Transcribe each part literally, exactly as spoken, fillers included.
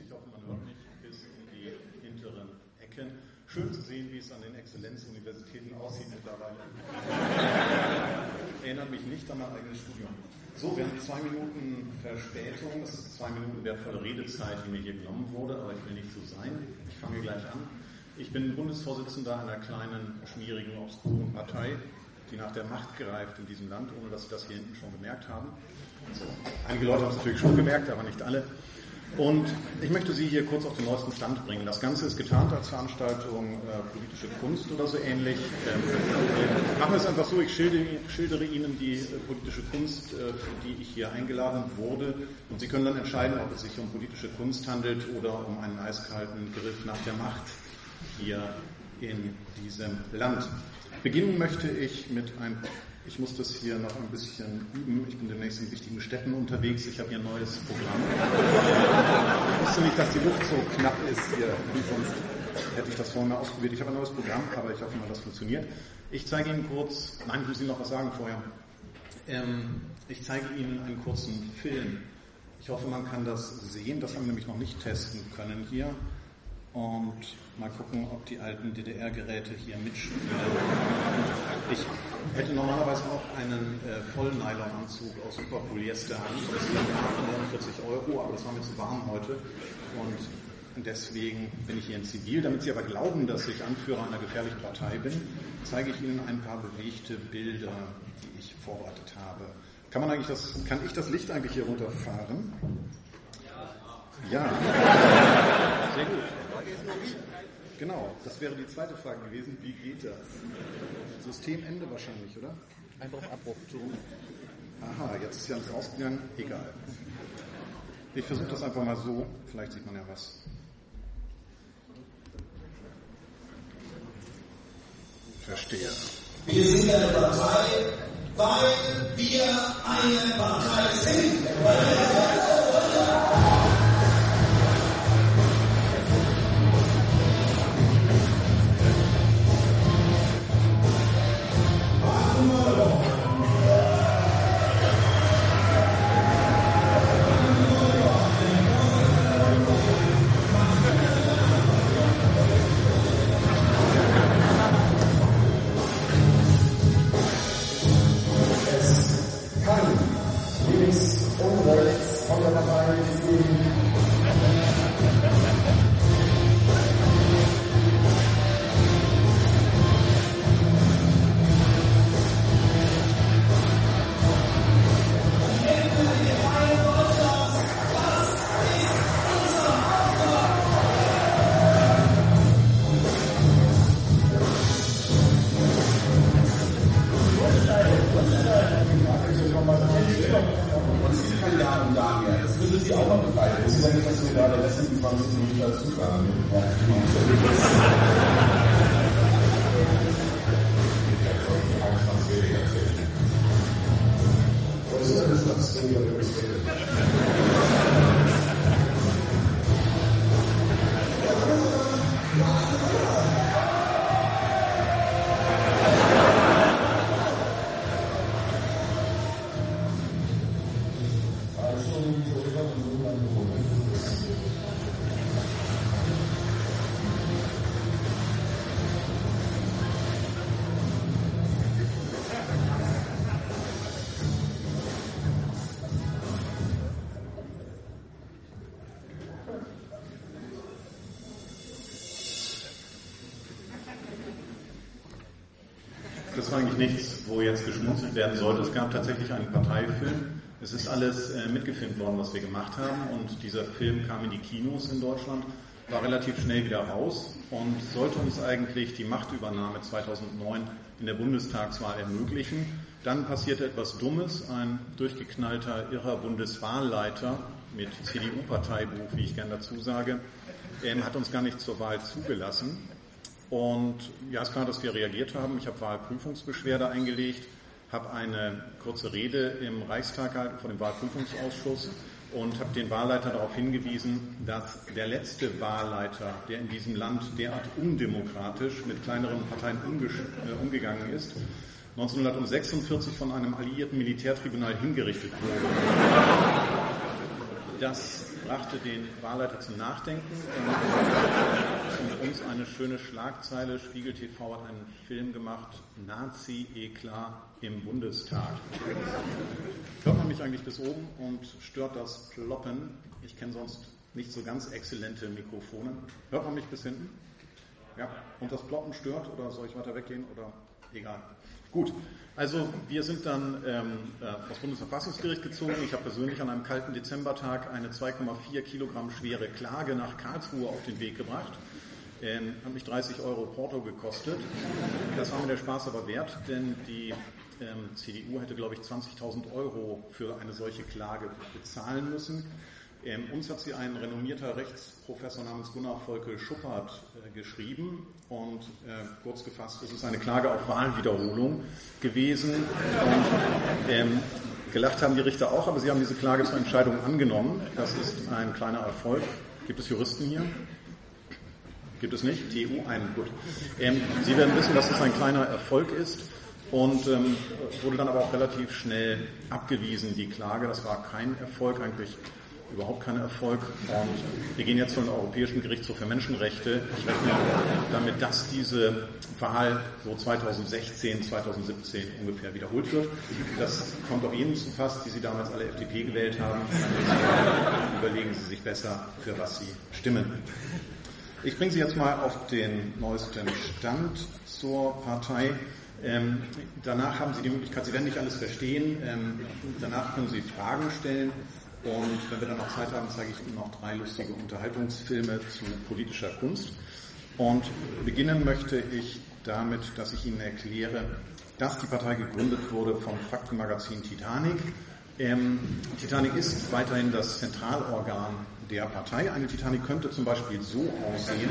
Ich hoffe, man hört mich bis in die hinteren Ecken. Schön zu sehen, wie es an den Exzellenzuniversitäten aussieht mittlerweile. Erinnert mich nicht an mein eigenes Studium. So, wir haben zwei Minuten Verspätung. Das ist zwei Minuten wertvolle Redezeit, die mir hier genommen wurde, aber ich will nicht so sein. Ich fange gleich an. Ich bin Bundesvorsitzender einer kleinen, schmierigen, obskuren Partei, die nach der Macht greift in diesem Land, ohne dass Sie das hier hinten schon gemerkt haben. So. Einige Leute haben es natürlich schon gemerkt, aber nicht alle. Und ich möchte Sie hier kurz auf den neuesten Stand bringen. Das Ganze ist getarnt als Veranstaltung äh, politische Kunst oder so ähnlich. Ähm, äh, machen wir es einfach so, ich schildere, schildere Ihnen die äh, politische Kunst, äh, für die ich hier eingeladen wurde. Und Sie können dann entscheiden, ob es sich um politische Kunst handelt oder um einen eiskalten Griff nach der Macht hier in diesem Land. Beginnen möchte ich mit einem... Ich muss das hier noch ein bisschen üben. Ich bin demnächst in wichtigen Städten unterwegs. Ich habe hier ein neues Programm. Ich wusste nicht, dass die Luft so knapp ist hier, wie sonst hätte ich das vorhin mal ausprobiert. Ich habe ein neues Programm, aber ich hoffe mal, das funktioniert. Ich zeige Ihnen kurz, nein, ich muss Ihnen noch was sagen vorher. Ähm, ich zeige Ihnen einen kurzen Film. Ich hoffe, man kann das sehen. Das haben wir nämlich noch nicht testen können hier. Und mal gucken, ob die alten D D R-Geräte hier mitspielen. Ich hätte normalerweise auch einen äh, Vollnylon-Anzug aus Superpolyester an. Das ist neunundvierzig Euro, aber das war mir zu warm heute. Und deswegen bin ich hier in Zivil. Damit Sie aber glauben, dass ich Anführer einer gefährlichen Partei bin, zeige ich Ihnen ein paar bewegte Bilder, die ich vorbereitet habe. Kann man eigentlich das, kann ich das Licht eigentlich hier runterfahren? Ja. Sehr gut. Genau, das wäre die zweite Frage gewesen. Wie geht das? Systemende wahrscheinlich, oder? Einfach auf Abbruch. Aha, jetzt ist ja alles rausgegangen. Egal. Ich versuche das einfach mal so. Vielleicht sieht man ja was. Verstehe. Wir sind eine Partei, weil wir eine Partei sind. Das war eigentlich nichts, wo jetzt geschmunzelt werden sollte. Es gab tatsächlich einen Parteifilm. Es ist alles äh, mitgefilmt worden, was wir gemacht haben. Und dieser Film kam in die Kinos in Deutschland, war relativ schnell wieder raus und sollte uns eigentlich die Machtübernahme zweitausendneun in der Bundestagswahl ermöglichen. Dann passierte etwas Dummes. Ein durchgeknallter, irrer Bundeswahlleiter mit C D U-Parteibuch, wie ich gern dazu sage, ähm, hat uns gar nicht zur Wahl zugelassen. Und ja, ist klar, dass wir reagiert haben. Ich habe Wahlprüfungsbeschwerde eingelegt, habe eine kurze Rede im Reichstag gehalten vor dem Wahlprüfungsausschuss und habe den Wahlleiter darauf hingewiesen, dass der letzte Wahlleiter, der in diesem Land derart undemokratisch mit kleineren Parteien umge- äh, umgegangen ist, neunzehnhundertsechsundvierzig von einem alliierten Militärtribunal hingerichtet wurde. Das brachte den Wahlleiter zum Nachdenken und uns eine schöne Schlagzeile. Spiegel T V hat einen Film gemacht, Nazi-Eklat im Bundestag. Hört man mich eigentlich bis oben und stört das Ploppen? Ich kenne sonst nicht so ganz exzellente Mikrofone. Hört man mich bis hinten? Ja, und das Ploppen stört oder soll ich weiter weggehen oder egal? Gut, also wir sind dann ähm, äh, aufs Bundesverfassungsgericht gezogen. Ich habe persönlich an einem kalten Dezembertag eine zwei Komma vier Kilogramm schwere Klage nach Karlsruhe auf den Weg gebracht. Ähm, hat mich dreißig Euro Porto gekostet. Das war mir der Spaß aber wert, denn die ähm, C D U hätte, glaube ich, zwanzigtausend Euro für eine solche Klage bezahlen müssen. Ähm, uns hat sie ein renommierter Rechtsprofessor namens Gunnar Volke Schuppert äh, geschrieben und äh, kurz gefasst, es ist eine Klage auf Wahlwiederholung gewesen und ähm, gelacht haben die Richter auch, aber sie haben diese Klage zur Entscheidung angenommen. Das ist ein kleiner Erfolg. Gibt es Juristen hier? Gibt es nicht? T U, einen, gut. Ähm, sie werden wissen, dass es ein kleiner Erfolg ist und ähm, wurde dann aber auch relativ schnell abgewiesen, die Klage. Das war kein Erfolg, eigentlich überhaupt kein Erfolg. Und wir gehen jetzt zum Europäischen Gerichtshof für Menschenrechte. Ich rechne damit, dass diese Wahl so zweitausendsechzehn, zweitausendsiebzehn ungefähr wiederholt wird. Das kommt auch Ihnen zu Pass, die Sie damals alle F D P gewählt haben. Überlegen Sie sich besser, für was Sie stimmen. Ich bringe Sie jetzt mal auf den neuesten Stand zur Partei. Ähm, danach haben Sie die Möglichkeit, Sie werden nicht alles verstehen, ähm, danach können Sie Fragen stellen. Und wenn wir dann noch Zeit haben, zeige ich Ihnen noch drei lustige Unterhaltungsfilme zu politischer Kunst. Und beginnen möchte ich damit, dass ich Ihnen erkläre, dass die Partei gegründet wurde vom Faktenmagazin Titanic. Ähm, Titanic ist weiterhin das Zentralorgan der Partei. Eine Titanic könnte zum Beispiel so aussehen.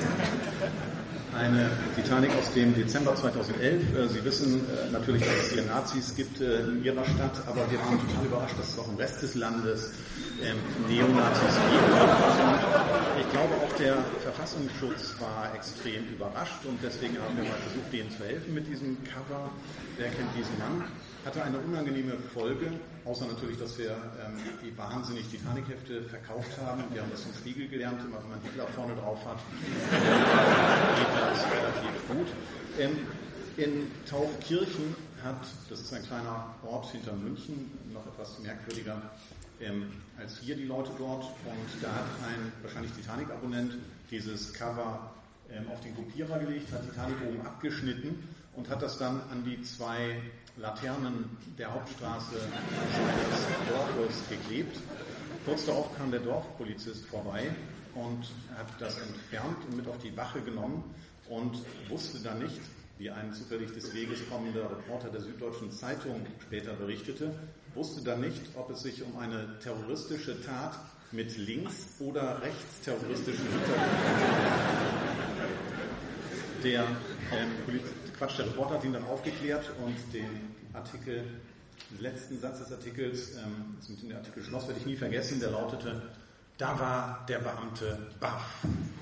Eine Titanic aus dem Dezember zweitausendelf. Sie wissen natürlich, dass es hier Nazis gibt in Ihrer Stadt, aber wir waren total überrascht, dass es auch im Rest des Landes ähm, Neonazis gibt. Und ich glaube, auch der Verfassungsschutz war extrem überrascht und deswegen haben wir mal versucht, denen zu helfen mit diesem Cover. Wer kennt diesen Mann? Hatte eine unangenehme Folge, außer natürlich, dass wir ähm, die wahnsinnig Titanic-Hefte verkauft haben. Wir haben das vom Spiegel gelernt, immer wenn man Hitler vorne drauf hat, geht das relativ gut. Ähm, in Taufkirchen hat, das ist ein kleiner Ort hinter München, noch etwas merkwürdiger ähm, als hier die Leute dort, und da hat ein wahrscheinlich Titanic-Abonnent dieses Cover ähm, auf den Kopierer gelegt, hat Titanic oben abgeschnitten und hat das dann an die zwei Laternen der Hauptstraße des Dorfes geklebt. Kurz darauf kam der Dorfpolizist vorbei und hat das entfernt und mit auf die Wache genommen und wusste dann nicht, wie ein zufällig des Weges kommender Reporter der Süddeutschen Zeitung später berichtete, wusste dann nicht, ob es sich um eine terroristische Tat mit links- oder rechtsterroristischen Hintergrund handelt. Der ähm, Polizist Quatsch, der Reporter hat ihn dann aufgeklärt und den Artikel, den letzten Satz des Artikels, ähm, das mit dem Artikel schloss, werde ich nie vergessen, der lautete: Da war der Beamte baff.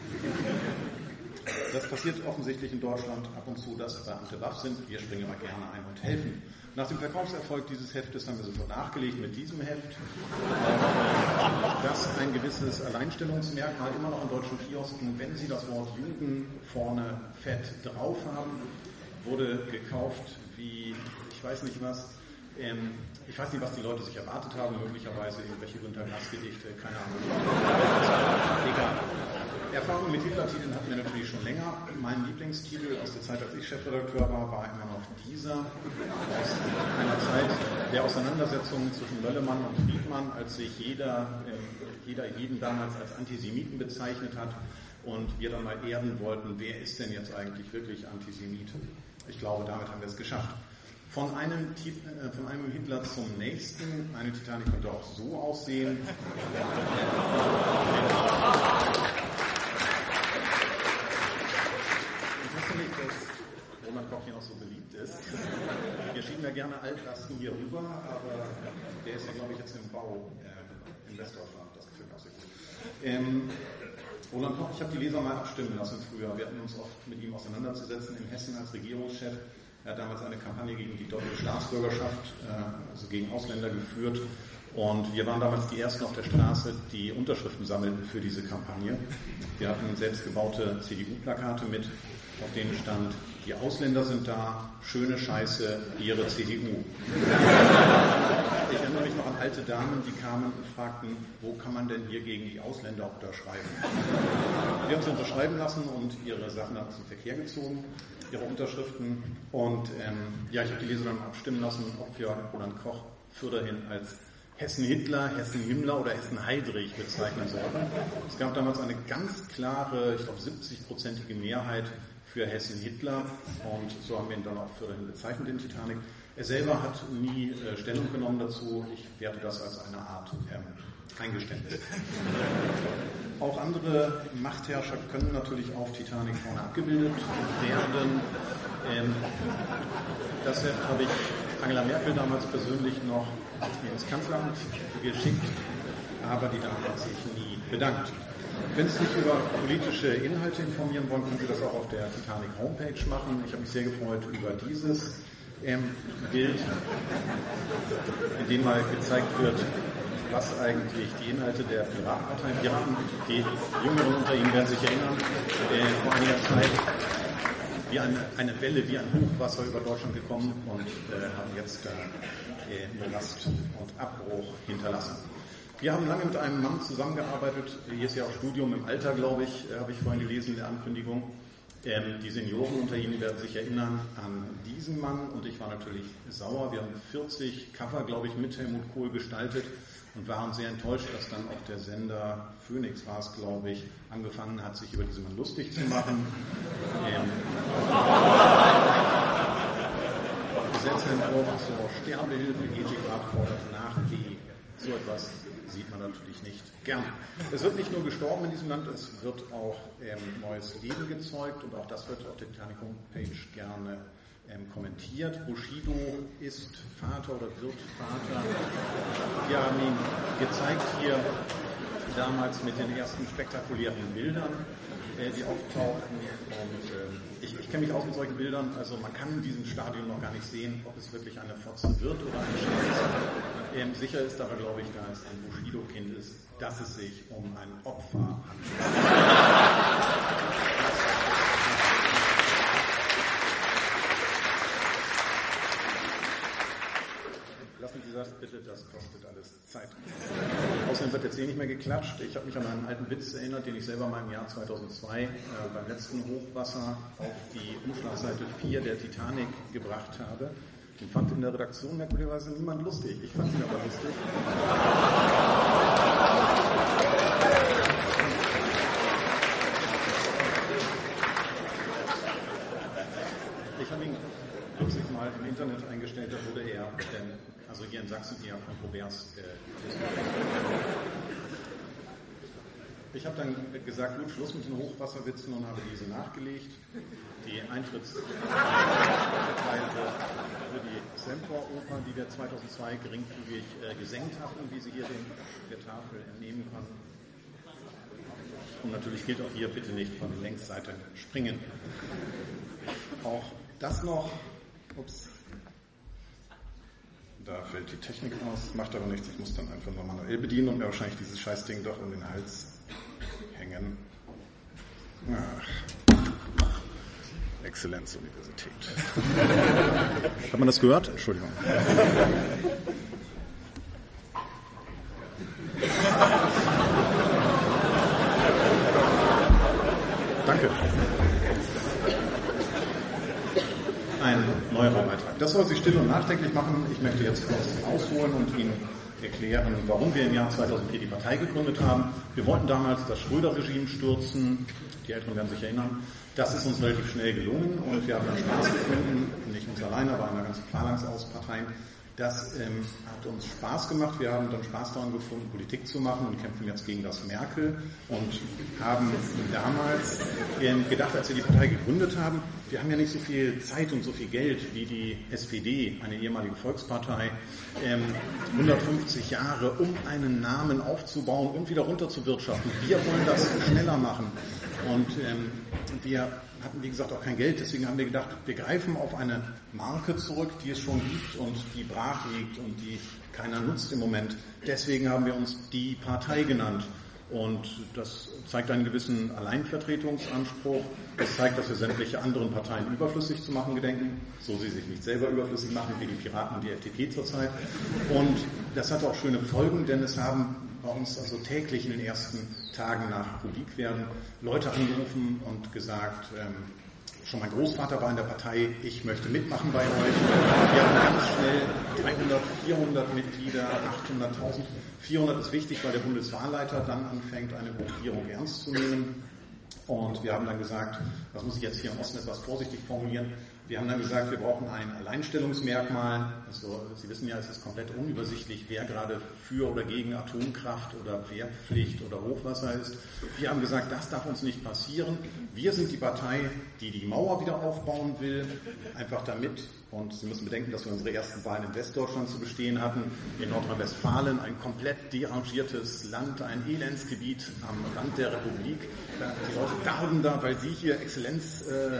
Das passiert offensichtlich in Deutschland ab und zu, dass Beamte baff sind. Wir springen immer gerne ein und helfen. Nach dem Verkaufserfolg dieses Heftes haben wir sofort nachgelegt mit diesem Heft, das ein gewisses Alleinstellungsmerkmal immer noch in deutschen Kiosken, wenn Sie das Wort Juden vorne fett drauf haben, wurde gekauft wie, ich weiß nicht was, ähm, ich weiß nicht, was die Leute sich erwartet haben, möglicherweise irgendwelche Günter Grass-Gedichte, keine Ahnung. Egal. Erfahrung mit Hitler-Titeln hatten wir natürlich schon länger. Mein Lieblingstitel aus der Zeit, als ich Chefredakteur war, war immer noch dieser, aus einer Zeit der Auseinandersetzung zwischen Möllemann und Friedmann, als sich jeder, äh, jeder jeden damals als Antisemiten bezeichnet hat und wir dann mal erden wollten, wer ist denn jetzt eigentlich wirklich Antisemit? Ich glaube, damit haben wir es geschafft. Von einem, äh, von einem Hitler zum nächsten. Eine Titanic könnte auch so aussehen. Ich wusste nicht, dass Roland Koch hier auch so beliebt ist. Wir schieben ja gerne Altlasten hier rüber, aber der ist ja, glaube ich, jetzt im Bau äh, in Westdeutschland. Das gefällt mir auch sehr gut. Ähm, Roland Koch, ich habe die Leser mal abstimmen lassen früher. Wir hatten uns oft mit ihm auseinanderzusetzen in Hessen als Regierungschef. Er hat damals eine Kampagne gegen die doppelte Staatsbürgerschaft, äh, also gegen Ausländer geführt. Und wir waren damals die Ersten auf der Straße, die Unterschriften sammelten für diese Kampagne. Wir hatten selbstgebaute C D U-Plakate mit, auf denen stand: Die Ausländer sind da, schöne Scheiße, ihre C D U. Ich erinnere mich noch an alte Damen, die kamen und fragten, wo kann man denn hier gegen die Ausländer unterschreiben? Wir haben sie unterschreiben lassen und ihre Sachen aus dem Verkehr gezogen, ihre Unterschriften. Und ähm, ja, ich habe die Leser dann abstimmen lassen, ob wir Roland Koch fürderhin als Hessen-Hitler, Hessen-Himmler oder Hessen-Heydrich bezeichnen sollten. Es gab damals eine ganz klare, ich glaube siebzig-prozentige Mehrheit für Hessen-Hitler und so haben wir ihn dann auch fürderhin bezeichnet, den Titanic. Er selber hat nie äh, Stellung genommen dazu. Ich werte das als eine Art ähm, Eingeständnis. Auch andere Machtherrscher können natürlich auf Titanic vorne abgebildet werden. Ähm, das habe ich Angela Merkel damals persönlich noch ins Kanzleramt geschickt, aber die Dame hat sich nie bedankt. Wenn Sie sich über politische Inhalte informieren wollen, können Sie das auch auf der Titanic Homepage machen. Ich habe mich sehr gefreut über dieses ähm, Bild, in dem mal gezeigt wird, was eigentlich die Inhalte der Piratenpartei, Piraten, die Jüngeren unter Ihnen werden sich erinnern, äh, vor einiger Zeit wie eine, eine Welle, wie ein Hochwasser über Deutschland gekommen und äh, haben jetzt da äh, Morast und Abbruch hinterlassen. Wir haben lange mit einem Mann zusammengearbeitet, hier ist ja auch Studium im Alter, glaube ich, äh, habe ich vorhin gelesen in der Ankündigung. Ähm, die Senioren unter Ihnen werden sich erinnern an diesen Mann und ich war natürlich sauer. Wir haben vierzig Cover, glaube ich, mit Helmut Kohl gestaltet und waren sehr enttäuscht, dass dann auch der Sender Phoenix war es, glaube ich, angefangen hat, sich über diesen Mann lustig zu machen. Ähm, Gesetzentwurf zur Sterbehilfe, E G-Rat fordert nach, die so etwas sieht man natürlich nicht gern. Es wird nicht nur gestorben in diesem Land, es wird auch ähm, neues Leben gezeugt und auch das wird auf der Titanic Homepage gerne ähm, kommentiert. Bushido ist Vater oder wird Vater. Wir haben ihn gezeigt hier damals mit den ersten spektakulären Bildern, äh, die auftauchten. Und äh, ich, ich kenne mich aus mit solchen Bildern, also man kann in diesem Stadion noch gar nicht sehen, ob es wirklich eine Fotze wird oder eine Scheiße. Ähm, sicher ist aber, glaube ich, da es ein Bushido-Kind ist, dass es sich um ein Opfer handelt. Lassen Sie das bitte, das kostet alles Zeit. Außerdem wird jetzt eh nicht mehr geklatscht. Ich habe mich an einen alten Witz erinnert, den ich selber mal im Jahr zweitausendzwei äh, beim letzten Hochwasser auf die Umschlagseite vier der Titanic gebracht habe. Den fand in der Redaktion merkwürdigerweise niemand lustig. Ich fand ihn aber lustig. Ich habe ihn kürzlich mal im Internet eingestellt, da wurde er, denn, also hier in Sachsen eher kontrovers äh, diskutiert. Ich habe dann gesagt, gut, Schluss mit den Hochwasserwitzen und habe diese nachgelegt. Die Eintrittspreise für die Semper-Oper, die wir zweitausendzwei geringfügig äh, gesenkt hatten, wie Sie hier den, der Tafel entnehmen konnten. Und natürlich gilt auch hier, bitte nicht von der Längsseite springen. Auch das noch, ups, da fällt die Technik aus, macht aber nichts, ich muss dann einfach nur manuell bedienen und mir wahrscheinlich dieses Scheißding doch um den Hals hängen. Ach. Exzellenzuniversität. Hat man das gehört? Entschuldigung. Danke. Ein neuer Beitrag. Das soll Sie still und nachdenklich machen. Ich möchte jetzt kurz ausholen und Ihnen erklären, warum wir im Jahr zweitausendvier die Partei gegründet haben. Wir wollten damals das Schröder-Regime stürzen. Die Älteren werden sich erinnern. Das ist uns relativ schnell gelungen und wir haben dann Spaß gefunden, nicht uns alleine, aber einer ganzen Phalanx aus Parteien. Das ähm, hat uns Spaß gemacht. Wir haben dann Spaß daran gefunden, Politik zu machen und kämpfen jetzt gegen das Merkel und haben damals ähm, gedacht, als wir die Partei gegründet haben, wir haben ja nicht so viel Zeit und so viel Geld wie die S P D, eine ehemalige Volkspartei, ähm, hundertfünfzig Jahre, um einen Namen aufzubauen und wieder runterzuwirtschaften. Wir wollen das schneller machen und ähm, wir hatten, wie gesagt, auch kein Geld. Deswegen haben wir gedacht, wir greifen auf eine Marke zurück, die es schon gibt und die brach liegt und die keiner nutzt im Moment. Deswegen haben wir uns die Partei genannt. Und das zeigt einen gewissen Alleinvertretungsanspruch. Das zeigt, dass wir sämtliche anderen Parteien überflüssig zu machen gedenken, so sie sich nicht selber überflüssig machen, wie die Piraten und die F D P zurzeit. Und das hat auch schöne Folgen, denn es haben bei uns also täglich in den ersten Tagen nach Publikwerden Leute angerufen und gesagt, ähm, schon mein Großvater war in der Partei, ich möchte mitmachen bei euch. Wir haben ganz schnell dreihundert, vierhundert Mitglieder, achthunderttausend. vierhundert ist wichtig, weil der Bundeswahlleiter dann anfängt, eine Gruppierung ernst zu nehmen. Und wir haben dann gesagt, das muss ich jetzt hier im Osten etwas vorsichtig formulieren, wir haben dann gesagt, wir brauchen ein Alleinstellungsmerkmal. Also Sie wissen ja, es ist komplett unübersichtlich, wer gerade für oder gegen Atomkraft oder Wehrpflicht oder Hochwasser ist. Wir haben gesagt, das darf uns nicht passieren. Wir sind die Partei, die die Mauer wieder aufbauen will, einfach damit. Und Sie müssen bedenken, dass wir unsere ersten Wahlen in Westdeutschland zu bestehen hatten, in Nordrhein-Westfalen, ein komplett derangiertes Land, ein Elendsgebiet am Rand der Republik. Die Leute darben da, weil sie hier Exzellenz äh,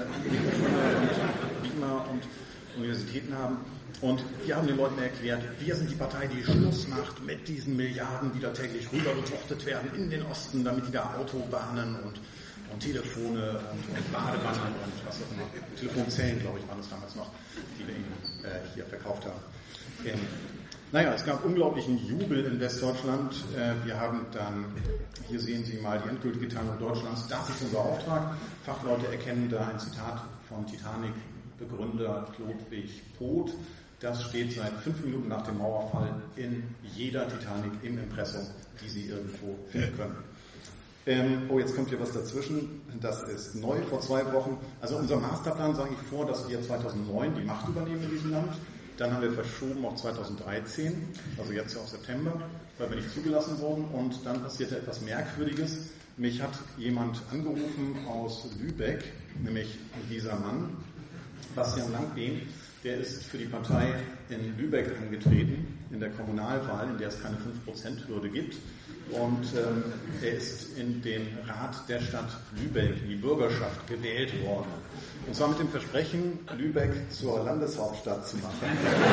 und Beamer und Universitäten haben. Und wir haben den Leuten erklärt, wir sind die Partei, die Schluss macht mit diesen Milliarden, die da täglich rübergetrochtet werden in den Osten, damit die da Autobahnen und und Telefone und, und Badewannen und was auch immer. Telefonzellen, glaube ich, waren es damals noch, die wir ihnen äh, hier verkauft haben. Ähm, naja, es gab unglaublichen Jubel in Westdeutschland. Äh, wir haben dann, hier sehen Sie mal die endgültige Teilung Deutschlands. Das ist unser Auftrag. Fachleute erkennen da ein Zitat von Titanic-Begründer Ludwig Poth. Das steht seit fünf Minuten nach dem Mauerfall in jeder Titanic im Impressum, die Sie irgendwo finden können. Ähm, oh, jetzt kommt hier was dazwischen. Das ist neu vor zwei Wochen. Also unser Masterplan sage ich vor, dass wir zweitausendneun die Macht übernehmen in diesem Land. Dann haben wir verschoben auf zweitausenddreizehn, also jetzt auf September, weil wir nicht zugelassen wurden. Und dann passierte etwas Merkwürdiges. Mich hat jemand angerufen aus Lübeck, nämlich dieser Mann, Bastian Langbehn. Der ist für die Partei in Lübeck angetreten, in der Kommunalwahl, in der es keine fünf Prozent Hürde gibt. Und ähm, er ist in den Rat der Stadt Lübeck, in die Bürgerschaft, gewählt worden. Und zwar mit dem Versprechen, Lübeck zur Landeshauptstadt zu machen.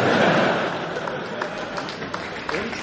Und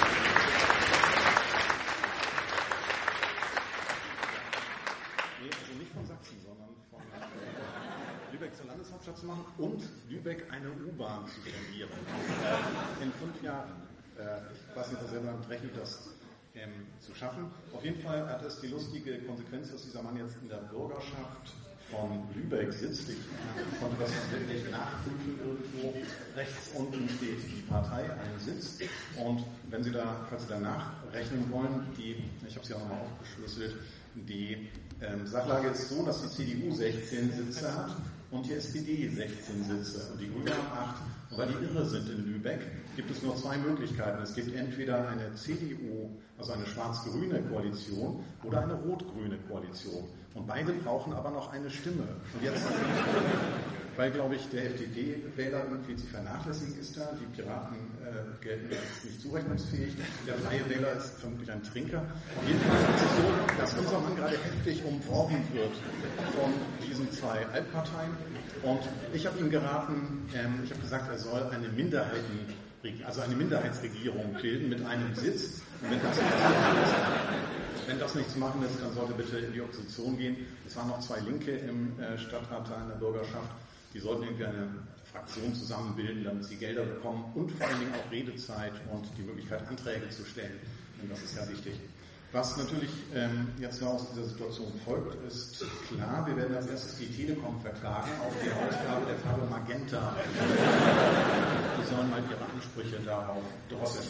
nee, also nicht von Sachsen, sondern von Lübeck zur Landeshauptstadt zu machen und Lübeck eine U-Bahn zu spendieren. In fünf Jahren. Äh, ich weiß nicht, was er damit rechnet, das ähm, zu schaffen. Auf jeden Fall hat es die lustige Konsequenz, dass dieser Mann jetzt in der Bürgerschaft von Lübeck sitzt. Ich konnte das wirklich nachprüfen irgendwo. Rechts unten steht die Partei, ein Sitz. Und wenn Sie da, falls Sie da nachrechnen wollen, die, ich habe sie auch nochmal aufgeschlüsselt, die ähm, Sachlage ist so, dass die C D U sechzehn Sitze hat und die S P D sechzehn Sitze und die Grünen haben acht. Und weil die irre sind in Lübeck, gibt es nur zwei Möglichkeiten. Es gibt entweder eine C D U, also eine schwarz-grüne Koalition, oder eine rot-grüne Koalition. Und beide brauchen aber noch eine Stimme. Und jetzt, weil, glaube ich, der F D P-Wähler irgendwie zu vernachlässigen ist da, die Piraten äh, gelten als nicht zurechnungsfähig, der freie Wähler ist vermutlich ein Trinker. Auf jeden Fall ist es so, dass unser Mann gerade heftig umworben wird von diesen zwei Altparteien. Und ich habe ihm geraten, ähm, ich habe gesagt, er soll eine Minderheiten, also eine Minderheitsregierung bilden mit einem Sitz. Und wenn das, wenn das nicht zu machen ist, dann sollte bitte in die Opposition gehen. Es waren noch zwei Linke im äh, Stadtrat da in der Bürgerschaft. Die sollten irgendwie eine Fraktion zusammenbilden, damit sie Gelder bekommen und vor allen Dingen auch Redezeit und die Möglichkeit, Anträge zu stellen. Und das ist ja wichtig. Was natürlich ähm, jetzt aus dieser Situation folgt, ist klar, wir werden als erstes die Telekom verklagen auf die Ausgabe der Farbe Magenta. Die sollen mal ihre Ansprüche darauf drosseln.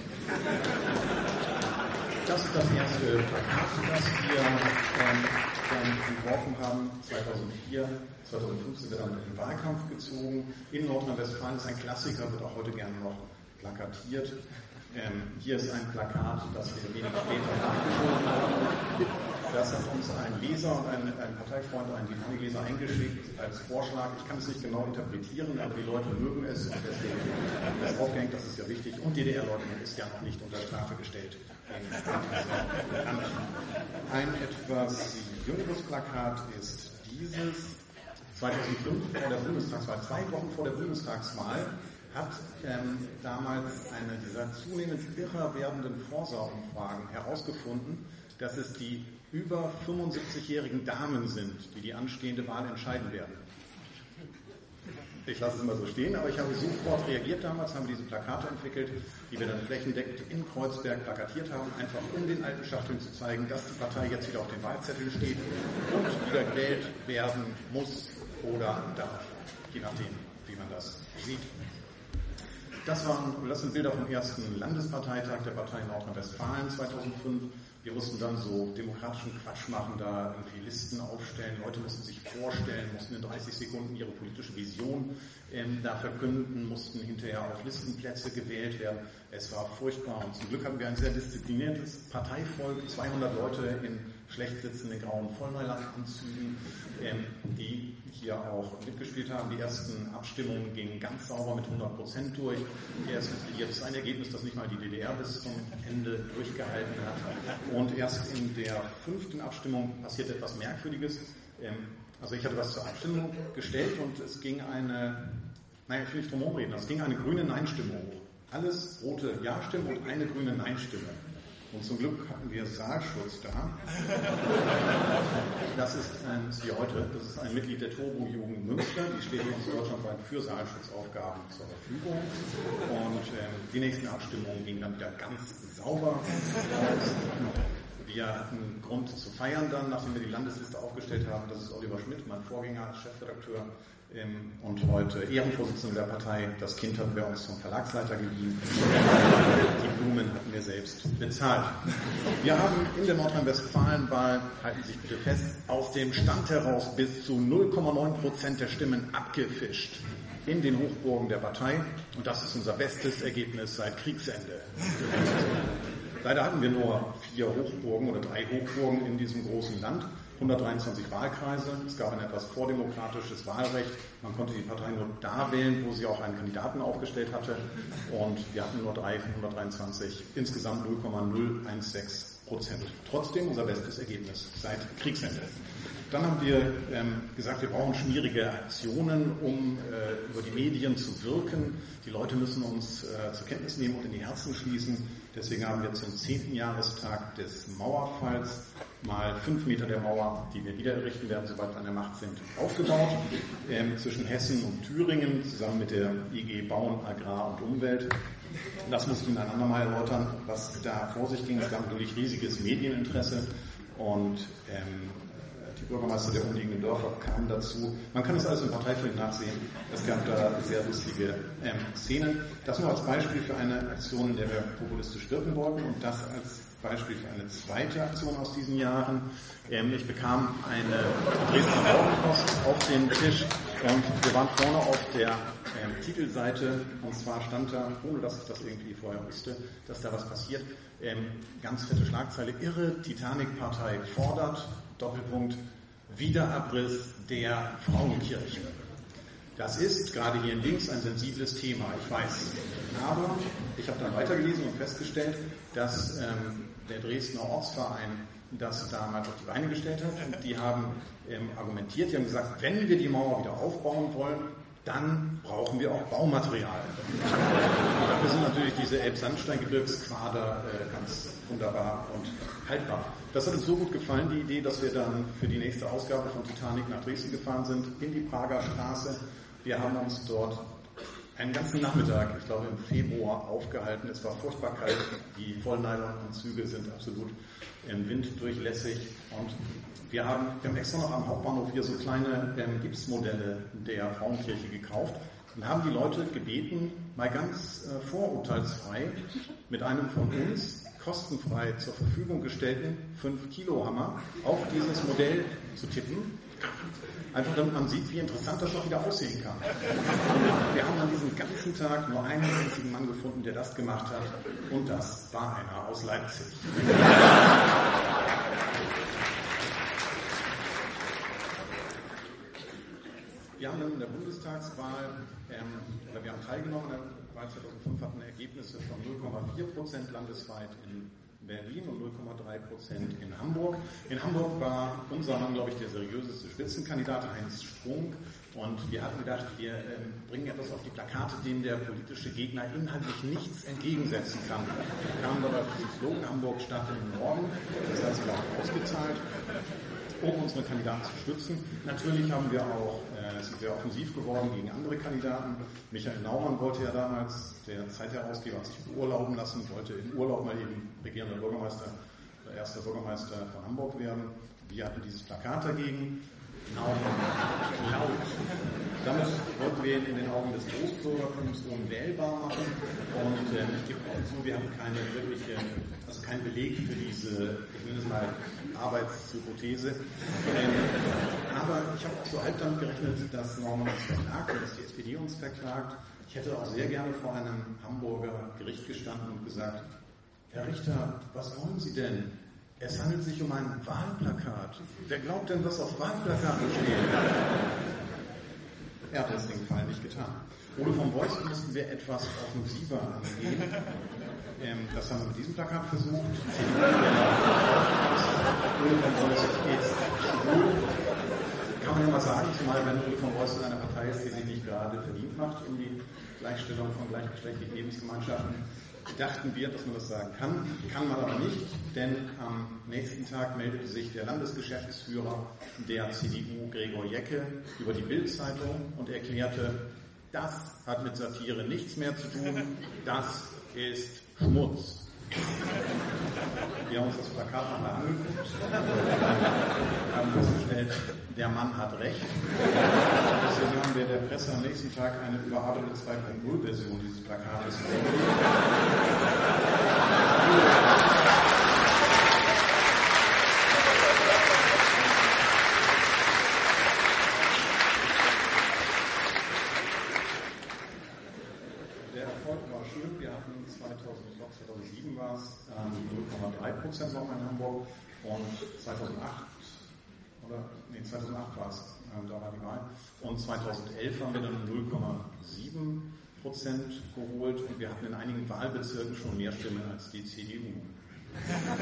Das ist das erste Plakat, das wir ähm, dann entworfen haben. zweitausendvier, zweitausendfünfzehn wird dann in den Wahlkampf gezogen. In Nordrhein-Westfalen ist ein Klassiker, wird auch heute gerne noch plakatiert. Ähm, hier ist ein Plakat, das wir wenig später nachgeschoben haben. Das hat uns ein Leser und ein, ein Parteifreund, ein Dynamikleser eingeschickt als Vorschlag. Ich kann es nicht genau interpretieren, aber die Leute mögen es und deswegen ist es aufgehängt, das ist ja wichtig. Und D D R-Leugnung ist ja noch nicht unter Strafe gestellt. Ein etwas jüngeres Plakat ist dieses zweitausendfünf vor der Bundestagswahl, zwei Wochen vor der Bundestagswahl, hat ähm, damals eine dieser zunehmend irrer werdenden Forsa-Umfragen herausgefunden, dass es die über fünfundsiebzigjährigen Damen sind, die die anstehende Wahl entscheiden werden. Ich lasse es mal so stehen, aber ich habe sofort reagiert damals, haben diese Plakate entwickelt, die wir dann flächendeckend in Kreuzberg plakatiert haben, einfach um den alten Schachteln zu zeigen, dass die Partei jetzt wieder auf den Wahlzetteln steht und wieder gewählt werden muss oder darf, je nachdem, wie man das sieht. Das, waren, das sind Bilder vom ersten Landesparteitag der Partei in Nordrhein-Westfalen zweitausendfünf. Wir mussten dann so demokratischen Quatsch machen, da irgendwie Listen aufstellen. Leute mussten sich vorstellen, mussten in dreißig Sekunden ihre politische Vision ähm, da verkünden, mussten hinterher auf Listenplätze gewählt werden. Es war furchtbar und zum Glück hatten wir ein sehr diszipliniertes Parteivolk, zweihundert Leute in schlecht sitzenden grauen Vollneulandanzügen, ähm, die hier auch mitgespielt haben. Die ersten Abstimmungen gingen ganz sauber mit hundert Prozent durch. Erst jetzt ein Ergebnis, das nicht mal die D D R bis zum Ende durchgehalten hat. Und erst in der fünften Abstimmung passiert etwas Merkwürdiges. Ähm, also ich hatte was zur Abstimmung gestellt und es ging eine, naja, ich will nicht drum herum reden, es ging eine grüne Nein-Stimme hoch. Alles rote Ja-Stimmen und eine grüne Nein-Stimme. Und zum Glück hatten wir Saalschutz da. Das ist ein, wie heute, das ist ein Mitglied der Turbo-Jugend Münster. Die steht uns deutschlandweit für Saalschutzaufgaben zur Verfügung. Und äh, die nächsten Abstimmungen gingen dann wieder ganz sauber aus. Wir hatten Grund zu feiern dann, nachdem wir die Landesliste aufgestellt haben. Das ist Oliver Schmidt, mein Vorgänger als Chefredakteur ähm, und heute Ehrenvorsitzender der Partei. Das Kind hatten wir uns zum Verlagsleiter geliehen. Die Blumen hatten wir selbst bezahlt. Wir haben in der Nordrhein-Westfalen-Wahl, halten Sie sich bitte fest, aus dem Stand heraus bis zu null Komma neun Prozent der Stimmen abgefischt in den Hochburgen der Partei. Und das ist unser bestes Ergebnis seit Kriegsende. Leider hatten wir nur vier Hochburgen oder drei Hochburgen in diesem großen Land, hundertdreiundzwanzig Wahlkreise. Es gab ein etwas vordemokratisches Wahlrecht. Man konnte die Partei nur da wählen, wo sie auch einen Kandidaten aufgestellt hatte. Und wir hatten nur drei von hundertdreiundzwanzig, insgesamt null Komma null sechzehn Prozent. Trotzdem unser bestes Ergebnis seit Kriegsende. Dann haben wir ähm, gesagt, wir brauchen schwierige Aktionen, um äh, über die Medien zu wirken. Die Leute müssen uns äh, zur Kenntnis nehmen und in die Herzen schließen. Deswegen haben wir zum zehnten Jahrestag des Mauerfalls mal fünf Meter der Mauer, die wir wieder errichten werden, sobald wir an der Macht sind, aufgebaut. Ähm, zwischen Hessen und Thüringen, zusammen mit der I G Bauen, Agrar und Umwelt. Das muss ich Ihnen ein andermal erläutern, was da vor sich ging. Es gab natürlich riesiges Medieninteresse und ähm, die Bürgermeister der umliegenden Dörfer kamen dazu. Man kann das alles im Parteifilm nachsehen. Es gab da sehr lustige ähm, Szenen. Das nur als Beispiel für eine Aktion, in der wir populistisch wirken wollten und das als Beispiel für eine zweite Aktion aus diesen Jahren. Ähm, ich bekam eine Dresdner Morgenpost auf den Tisch und wir waren vorne auf der ähm, Titelseite und zwar stand da, ohne dass ich das irgendwie vorher wusste, dass da was passiert, ähm, ganz fette Schlagzeile, irre Titanic-Partei fordert, Doppelpunkt, Wiederabriss der Frauenkirche. Das ist gerade hier in Links ein sensibles Thema, ich weiß. Aber ich habe dann weitergelesen und festgestellt, dass ähm, der Dresdner Ortsverein das damals auf die Beine gestellt hat. Und die haben ähm, argumentiert, die haben gesagt, wenn wir die Mauer wieder aufbauen wollen, dann brauchen wir auch Baumaterial. Dafür sind natürlich diese Elbsandsteingebirgsquader äh, ganz wunderbar und haltbar. Das hat uns so gut gefallen, die Idee, dass wir dann für die nächste Ausgabe von Titanic nach Dresden gefahren sind, in die Prager Straße. Wir haben uns dort einen ganzen Nachmittag, ich glaube im Februar, aufgehalten. Es war furchtbar kalt, die Vollnylonanzüge sind absolut im Wind durchlässig und wir haben, wir haben extra noch am Hauptbahnhof hier so kleine ähm, Gipsmodelle der Frauenkirche gekauft und haben die Leute gebeten, mal ganz äh, vorurteilsfrei mit einem von uns kostenfrei zur Verfügung gestellten fünf Kilo Hammer auf dieses Modell zu tippen. Einfach damit man sieht, wie interessant das auch wieder aussehen kann. Und wir haben an diesem ganzen Tag nur einen einzigen Mann gefunden, der das gemacht hat. Und das war einer aus Leipzig. Wir haben dann in der Bundestagswahl, ähm, oder wir haben teilgenommen, in der Wahl zweitausendfünf hatten Ergebnisse von null Komma vier Prozent landesweit in Berlin und null Komma drei Prozent in Hamburg. In Hamburg war unser Mann, glaube ich, der seriöseste Spitzenkandidat, Heinz Strunk. Und wir hatten gedacht, wir äh, bringen etwas auf die Plakate, dem der politische Gegner inhaltlich nichts entgegensetzen kann. Wir kamen dabei auf den Slogan Hamburg Stadt im Norden. Das hat sich auch ausgezahlt, um unsere Kandidaten zu stützen. Natürlich haben wir auch, äh, sind sehr offensiv geworden gegen andere Kandidaten. Michael Naumann wollte ja damals, der Zeitherausgeber, hat sich beurlauben lassen, wollte im Urlaub mal eben regierender Bürgermeister, der erste Bürgermeister von Hamburg werden. Wir hatten dieses Plakat dagegen. Naumann, laut. Damit wollten wir ihn in den Augen des Großbürgertums unwählbar machen. Und äh, ich gebe auch zu, wir haben keine wirkliche, also keinen Beleg für diese, ich nenne es mal, Arbeitshypothese. Ähm, aber ich habe auch so halb damit gerechnet, dass Naumann uns verklagt, dass die S P D uns verklagt. Ich hätte auch sehr gerne vor einem Hamburger Gericht gestanden und gesagt, Herr Richter, was wollen Sie denn? Es handelt sich um ein Wahlplakat. Wer glaubt denn, was auf Wahlplakaten steht? Er hat das den Fall nicht getan. Ole von Beuys mussten wir etwas offensiver angehen. Ähm, das haben wir mit diesem Plakat versucht. Ole von Beuys ist schwul. Kann man ja mal sagen, zumal wenn Ole von Beuys in einer Partei ist, die sich nicht gerade verdient macht um die Gleichstellung von gleichgeschlechtlichen Lebensgemeinschaften. Dachten wir, dass man das sagen kann, kann man aber nicht, denn am nächsten Tag meldete sich der Landesgeschäftsführer der C D U, Gregor Jecke, über die Bild-Zeitung und erklärte, das hat mit Satire nichts mehr zu tun, das ist Schmutz. Wir haben uns das Plakat einmal angeguckt, haben festgestellt, der Mann hat recht. Deswegen haben wir der Presse am nächsten Tag eine überarbeitete zwei Punkt null Version dieses Plakates vorgelegt. Der Erfolg war schön. Wir hatten zweitausendsieben war es null Komma drei Prozent noch in Hamburg und zweitausendacht oder nee, zweitausendacht war es, ähm, da war die Wahl. Und zweitausendelf haben wir dann null Komma sieben Prozent geholt und wir hatten in einigen Wahlbezirken schon mehr Stimmen als die C D U.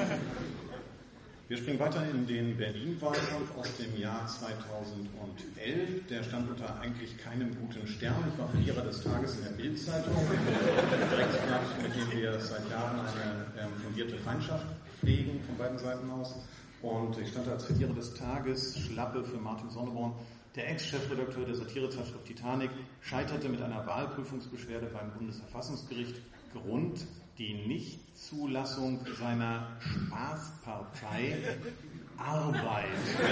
Wir springen weiter in den Berlin-Wahlkampf aus dem Jahr zweitausendelf. Der stand unter eigentlich keinem guten Stern. Ich war Verlierer des Tages in der Bild-Zeitung. Direktblatt, mit dem wir seit Jahren eine ähm, fundierte Feindschaft pflegen, von beiden Seiten aus. Und ich stand als Verlierer des Tages, Schlappe für Martin Sonneborn. Der Ex-Chefredakteur der Satirezeitschrift Titanic scheiterte mit einer Wahlprüfungsbeschwerde beim Bundesverfassungsgericht. Grund: die Nichtzulassung seiner Spaßpartei Arbeit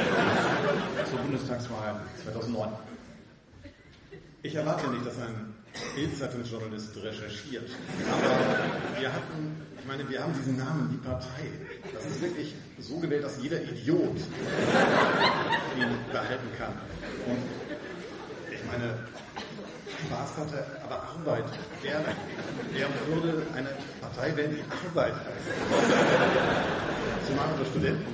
zur Bundestagswahl zweitausendneun. Ich erwarte nicht, dass ein Bild-Zeitungsjournalist recherchiert. Aber wir hatten, ich meine, wir haben diesen Namen, die Partei. Das ist wirklich so gewählt, dass jeder Idiot ihn behalten kann. Und ich meine, Spaßpartei, aber Arbeit. Wer, wer würde eine Partei wählen, die Arbeit heißt? Zumal unter Studenten.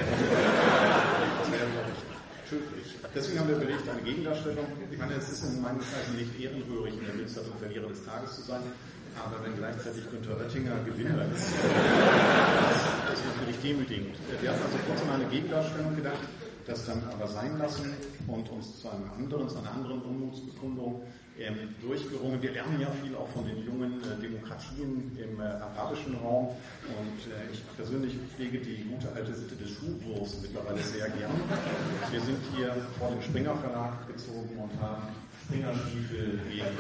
Das wäre, glaube ich, tödlich. Deswegen haben wir überlegt, eine Gegendarstellung. Ich meine, es ist in meinen Kreisen nicht ehrenrührig, in der Bildzeitung Verlierer des Tages zu sein. Aber wenn gleichzeitig Günther Oettinger Gewinner ist, das ist natürlich demütigend. Wir haben also trotzdem eine Gegendarstellung gedacht, das dann aber sein lassen und uns zu einem anderen, zu einer anderen Unmutsbekundung ähm, durchgerungen. Wir lernen ja viel auch von den jungen äh, Demokratien im äh, arabischen Raum und äh, ich persönlich pflege die gute alte Sitte des Schuhwurfs mittlerweile sehr gern. Wir sind hier vor den Springer Verlag gezogen und haben Springerstiefel gegen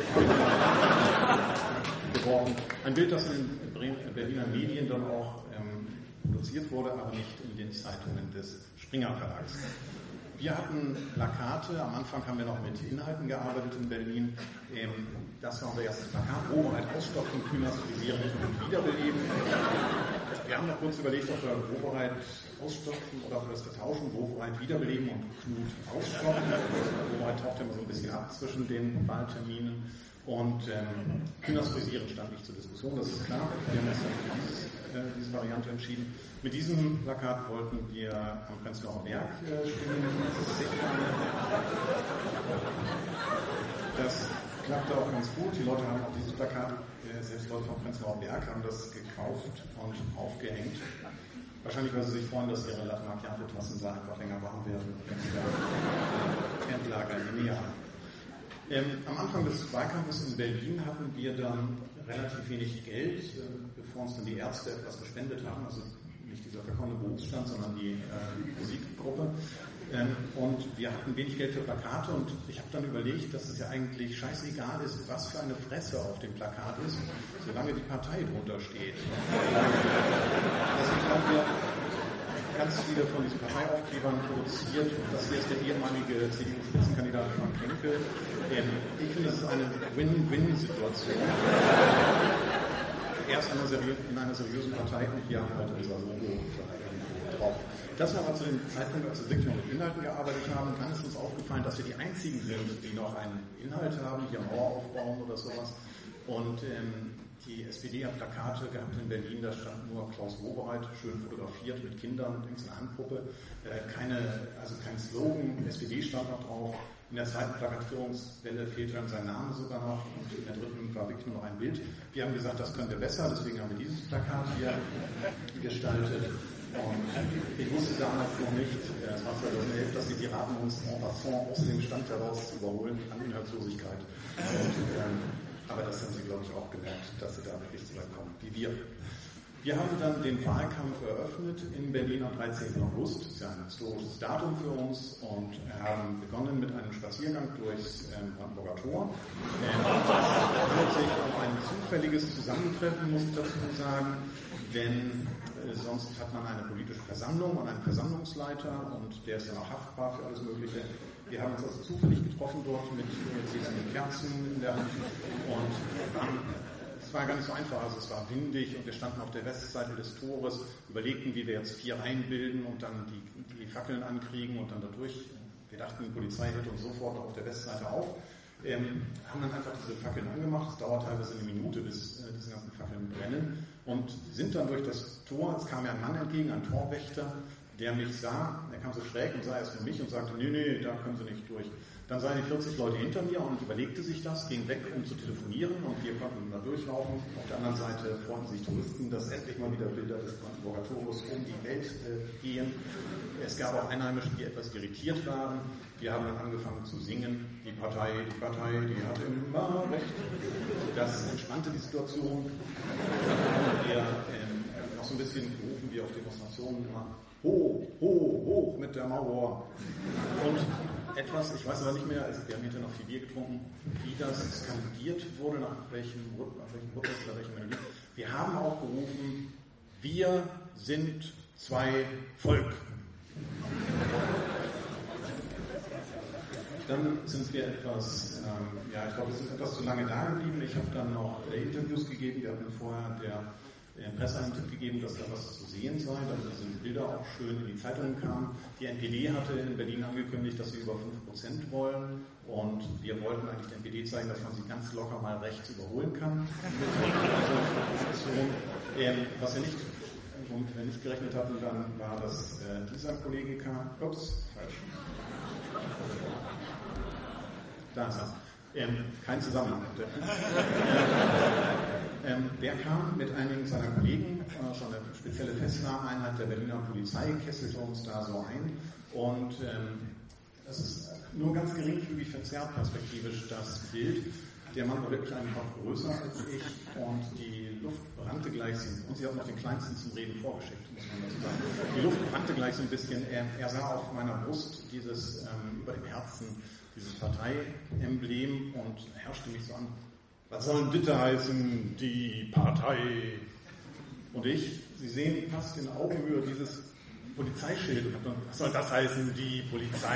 geworfen. Ein Bild, das in den Berliner Medien dann auch ähm, produziert wurde, aber nicht in den Zeitungen des Springer Verlags. Wir hatten Plakate, am Anfang haben wir noch mit Inhalten gearbeitet in Berlin. Ähm, das war unser erstes Plakat, Wobereit ausstopfen, Kühners frisieren und wiederbeleben. Wir haben noch kurz überlegt, ob wir Wobereit ausstopfen oder ob wir das vertauschen, Wobereit wiederbeleben und Knut ausstopfen. Wobereit taucht immer so ein bisschen ab zwischen den Wahlterminen. Und ähm, Kühners frisieren stand nicht zur Diskussion, das ist klar. Wir haben uns dann für dieses, äh, diese Variante entschieden. Mit diesem Plakat wollten wir am Prenzlauer Berg äh, spielen. Das klappte auch ganz gut. Die Leute haben auch dieses Plakat, selbst Leute vom Prenzlauer Berg haben das gekauft und aufgehängt. Wahrscheinlich, weil sie sich freuen, dass ihre Latte Macchiato-Tassen da einfach länger warm werden, wenn sie da Endlager in der Nähe haben. Ähm, am Anfang des Wahlkampfes in Berlin hatten wir dann relativ wenig Geld, äh, bevor uns dann die Ärzte etwas gespendet haben, also nicht dieser verkommene Berufsstand, sondern die äh, Musikgruppe. Ähm, und wir hatten wenig Geld für Plakate und ich habe dann überlegt, dass es ja eigentlich scheißegal ist, was für eine Fresse auf dem Plakat ist, solange die Partei drunter steht. Deswegen haben wir ganz viele von diesen Parteiaufklebern produziert. Das hier ist der ehemalige C D U-Spitzenkandidat Frank Henkel. Ähm, ich finde, das ist eine Win-Win-Situation. Erst in einer seriösen Partei und hier haben wir halt unser Logo drauf. Das war aber zu dem Zeitpunkt, als wir wirklich noch mit Inhalten gearbeitet haben, dann ist uns aufgefallen, dass wir die einzigen sind, die noch einen Inhalt haben, hier Mauer aufbauen oder sowas. Und ähm, die S P D hat Plakate gehabt in Berlin, da stand nur Klaus Wobereit, schön fotografiert mit Kindern, links eine Handpuppe, äh, keine, also kein Slogan, S P D stand noch drauf. In der zweiten Plakatierungswelle fehlte dann sein Name sogar noch und in der dritten war wirklich nur noch ein Bild. Wir haben gesagt, das können wir besser, deswegen haben wir dieses Plakat hier gestaltet. Und ich wusste damals noch nicht, es war zweitausendelf, dass die Piraten uns en passant aus dem Stand heraus überholen an Inhaltslosigkeit. Und, ähm, aber das haben sie, glaube ich, auch gemerkt, dass sie da wirklich so weit kommen wie wir. Wir haben dann den Wahlkampf eröffnet in Berlin am dreizehnten August. Das ist ja ein historisches Datum für uns und haben begonnen mit einem Spaziergang durchs ähm, Brandenburger Tor. Ähm, das handelt sich um ein zufälliges Zusammentreffen, muss ich dazu sagen, denn äh, sonst hat man eine politische Versammlung und einen Versammlungsleiter und der ist dann auch haftbar für alles Mögliche. Wir haben uns also zufällig getroffen dort mit sitzenden Kerzen in der Hand und waren es war gar nicht so einfach, also es war windig und wir standen auf der Westseite des Tores, überlegten, wie wir jetzt vier Reihen bilden und dann die, die Fackeln ankriegen und dann dadurch, wir dachten, die Polizei hält uns sofort auf der Westseite auf, ähm, haben dann einfach diese Fackeln angemacht, es dauert teilweise eine Minute, bis äh, diese ganzen Fackeln brennen und sind dann durch das Tor, es kam mir ein Mann entgegen, ein Torwächter, der mich sah, er kam so schräg und sah erst nur mich und sagte, nee, nee, da können Sie nicht durch. Dann sahen die vierzig Leute hinter mir und überlegte sich das, ging weg, um zu telefonieren und wir konnten da durchlaufen. Auf der anderen Seite freuten sich Touristen, dass endlich mal wieder Bilder des Brandenburger Tores um die Welt äh, gehen. Es gab auch Einheimische, die etwas irritiert waren. Wir haben dann angefangen zu singen, die Partei, die Partei, die hat immer recht. Das entspannte die Situation. Dann haben wir ähm, noch so ein bisschen gerufen, wie auf Demonstrationen immer, hoch, hoch, hoch mit der Mauer. Und etwas, ich weiß aber nicht mehr, also wir haben hinterher noch viel Bier getrunken, wie das skandiert wurde, nach welchem Rhythmus oder welcher Melodie. Wir haben auch gerufen, wir sind zwei Volk. Dann sind wir etwas, ähm, ja, ich glaube, wir sind etwas zu lange da geblieben. Ich habe dann noch äh, Interviews gegeben, wir hatten vorher der Presse einen Tipp gegeben, dass da was zu sehen sei, damit diese Bilder auch schön in die Zeitungen kamen. Die N P D hatte in Berlin angekündigt, dass sie über fünf Prozent wollen und wir wollten eigentlich der N P D zeigen, dass man sie ganz locker mal rechts überholen kann. Also, ähm, was wir nicht, womit wir nicht gerechnet hatten, dann war, dass äh, dieser Kollege kam. Ups, falsch. Da ist er. Ähm, kein Zusammenhang. Ähm, der kam mit einigen seiner Kollegen, äh, schon eine spezielle Festnahmeeinheit der Berliner Polizei, kesselte uns da so ein und ähm, das ist nur ganz geringfügig verzerrt perspektivisch das Bild. Der Mann war wirklich einen Kopf größer als ich und die Luft brannte gleich so, und sie hat noch den Kleinsten zum Reden vorgeschickt, muss man dazu sagen. Die Luft brannte gleich so ein bisschen. Er, er sah auf meiner Brust dieses, ähm, über dem Herzen, dieses Parteiemblem und herrschte mich so an. Was soll denn bitte heißen, die Partei? Und ich, Sie sehen fast in Augenhöhe dieses Polizeischild. Und dann, was soll das heißen, die Polizei?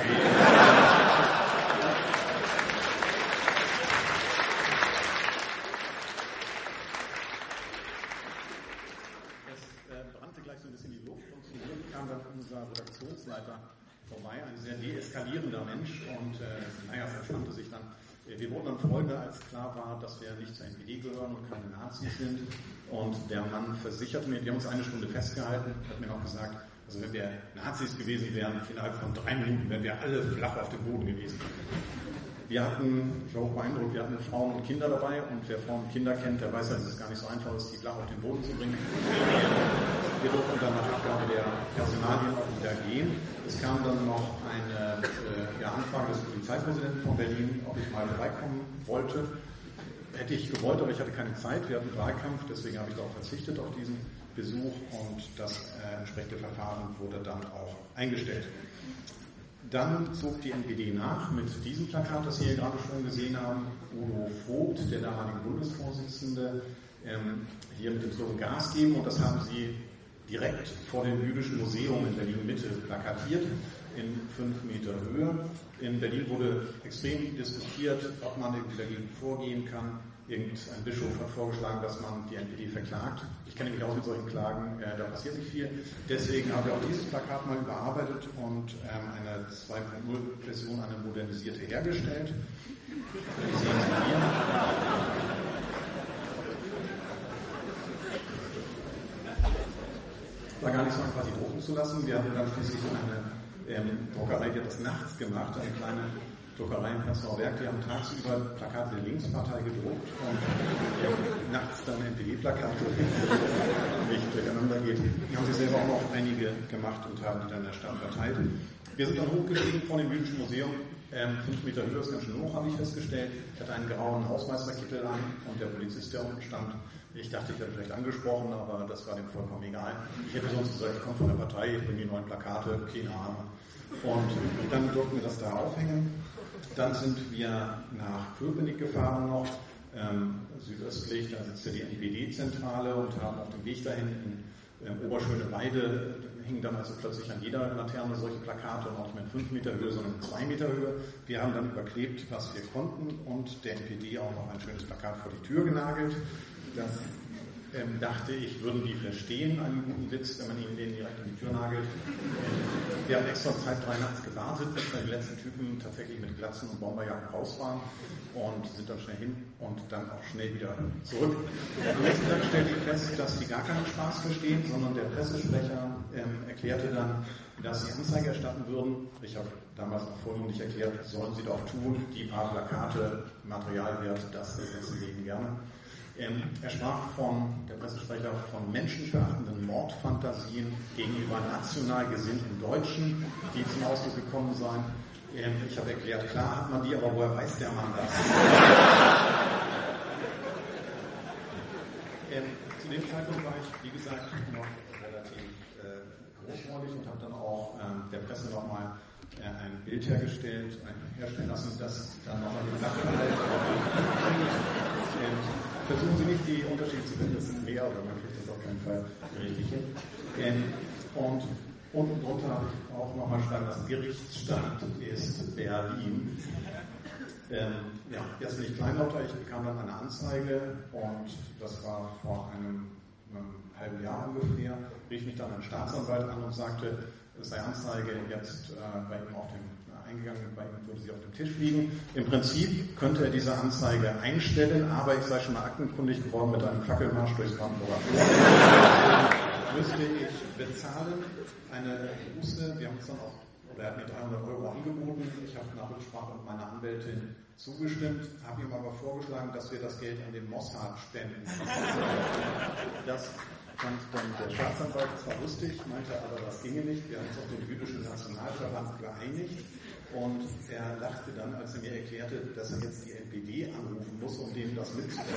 Es äh, brannte gleich so ein bisschen die Luft und zum Glück kam dann unser Redaktionsleiter vorbei, ein sehr deeskalierender Mensch und äh, naja, es entspannte sich dann. Wir wurden dann Freunde, als klar war, dass wir nicht zur N P D gehören und keine Nazis sind. Und der Mann versicherte mir, wir haben uns eine Stunde festgehalten, hat mir noch gesagt, also wenn wir Nazis gewesen wären, innerhalb von drei Minuten wären wir alle flach auf dem Boden gewesen. Wir hatten, ich war auch beeindruckt, wir hatten Frauen und Kinder dabei und wer Frauen und Kinder kennt, der weiß ja, dass es gar nicht so einfach ist, die flach auf den Boden zu bringen. Wir durften dann nach Abgabe der Personalien auch wieder gehen. Es kam dann noch eine äh, ja, Anfrage des Polizeipräsidenten von Berlin, ob ich mal vorbeikommen wollte. Hätte ich gewollt, aber ich hatte keine Zeit. Wir hatten Wahlkampf, deswegen habe ich darauf verzichtet, auf diesen Besuch, und das äh, entsprechende Verfahren wurde dann auch eingestellt. Dann zog die N P D nach mit diesem Plakat, das Sie hier gerade schon gesehen haben. Udo Vogt, der damalige Bundesvorsitzende, ähm, hier mit dem Slogan Gas geben, und das haben sie direkt vor dem Jüdischen Museum in Berlin-Mitte plakatiert, in fünf Meter Höhe. In Berlin wurde extrem diskutiert, ob man irgendwie dagegen vorgehen kann. Irgendein Bischof hat vorgeschlagen, dass man die N P D verklagt. Ich kenne mich aus mit solchen Klagen, äh, da passiert nicht viel. Deswegen haben wir auch dieses Plakat mal überarbeitet und ähm, eine zwei Punkt null Version, eine modernisierte, hergestellt. Die sehen Sie hier. War gar nicht so einfach, die drucken zu lassen. Wir hatten dann schließlich eine ähm, Druckerei, die hat das nachts gemacht, eine kleine Druckerei in Prenzlauer Berg, die haben tagsüber Plakate der Linkspartei gedruckt und ja, nachts dann N P D-Plakate, nicht durcheinander geht. Die haben sich selber auch noch einige gemacht und haben die dann in der Stadt verteilt. Wir sind dann hochgestiegen von dem Jüdischen Museum. Ähm, fünf Meter Höhe ist ganz schön hoch, habe ich festgestellt. Ich hatte einen grauen Hausmeisterkittel an und der Polizist, der unten stand, ich dachte, ich werde vielleicht angesprochen, aber das war dem vollkommen egal. Ich hätte sonst gesagt, ich komme von der Partei, ich bringe die neuen Plakate, keine Ahnung. Und dann durften wir das da aufhängen. Dann sind wir nach Köpenick gefahren noch, ähm, südöstlich, da sitzt ja die N P D-Zentrale, und haben auf dem Weg dahin in ähm, Oberschöneweide, hingen dann also plötzlich an jeder Laterne solche Plakate, und auch nicht mehr in fünf Meter Höhe, sondern in zwei Meter Höhe. Wir haben dann überklebt, was wir konnten, und der N P D auch noch ein schönes Plakat vor die Tür genagelt. Das ähm, dachte ich, würden die verstehen, einen guten Witz, wenn man ihnen den direkt an die Tür nagelt. Wir haben extra Zeit drei nachts gewartet, bis dann die letzten Typen tatsächlich mit Glatzen und Bomberjacken raus waren, und sind dann schnell hin und dann auch schnell wieder zurück. Am nächsten Tag stellte ich fest, dass die gar keinen Spaß verstehen, sondern der Pressesprecher ähm, erklärte dann, dass sie Anzeige erstatten würden. Ich habe damals noch vollmundig erklärt, sollen sie doch tun, die paar Plakate, Materialwert, das ersetzen wir ihnen gerne. Ähm, er sprach von, der Pressesprecher, von menschenverachtenden Mordfantasien gegenüber national gesinnten Deutschen, die zum Ausdruck gekommen seien. Ähm, ich habe erklärt, klar hat man die, aber woher weiß der Mann das? ähm, zu dem Zeitpunkt war ich, wie gesagt, noch relativ äh, großmäulig und habe dann auch ähm, der Presse nochmal äh, ein Bild hergestellt, ein, herstellen lassen, das dann nochmal den Sachverhalt ähm, versuchen Sie nicht, die Unterschiede zu finden, das sind mehr, aber man kriegt das auf keinen Fall richtig hin. Ähm, und unten drunter habe ich auch nochmal schreiben lassen, Gerichtsstand ist Berlin. Ähm, ja, jetzt bin ich kleinlauter, ich bekam dann eine Anzeige, und das war vor einem, einem halben Jahr ungefähr, rief mich dann ein Staatsanwalt an und sagte, es sei Anzeige jetzt äh, bei ihm auf dem eingegangen, bei ihm würde sie auf dem Tisch liegen. Im Prinzip könnte er diese Anzeige einstellen, aber ich sei schon mal aktenkundig geworden mit einem Fackelmarsch durchs Brandenburger Tor. Müsste ich bezahlen, eine Buße, wir haben uns dann auch, oder er hat mir dreihundert Euro angeboten, ich habe nach Rücksprache mit meiner Anwältin zugestimmt, habe ihm aber vorgeschlagen, dass wir das Geld an den Mossad spenden. Das fand dann der Staatsanwalt zwar lustig, meinte aber, das ginge nicht. Wir haben uns auf den jüdischen Nationalverband geeinigt, und er lachte dann, als er mir erklärte, dass er jetzt die N P D anrufen muss, um denen das mitzuteilen.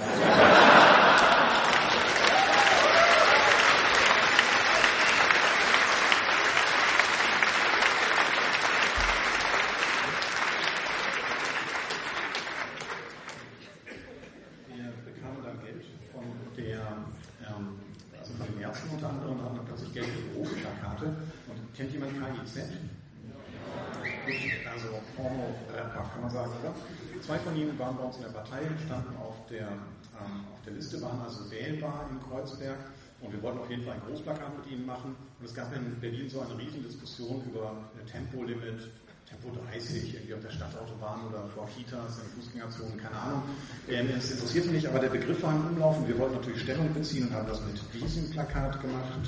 Wir bekamen dann Geld von der ähm, also von den Ärzten unter anderem, haben dann plötzlich Geld für Berufsplakate. Und kennt jemand K I Z? Also Porno-Rapper, kann man sagen, oder? Zwei von ihnen waren bei uns in der Partei, standen auf der, ähm, auf der Liste, waren also wählbar in Kreuzberg, und wir wollten auf jeden Fall ein Großplakat mit ihnen machen. Und es gab in Berlin so eine riesen Diskussion über Tempolimit, Tempo dreißig, irgendwie auf der Stadtautobahn oder vor Kitas, in Fußgängerzonen, keine Ahnung. Ähm, es interessierte mich, aber der Begriff war im Umlauf, und wir wollten natürlich Stellung beziehen und haben das mit diesem Plakat gemacht.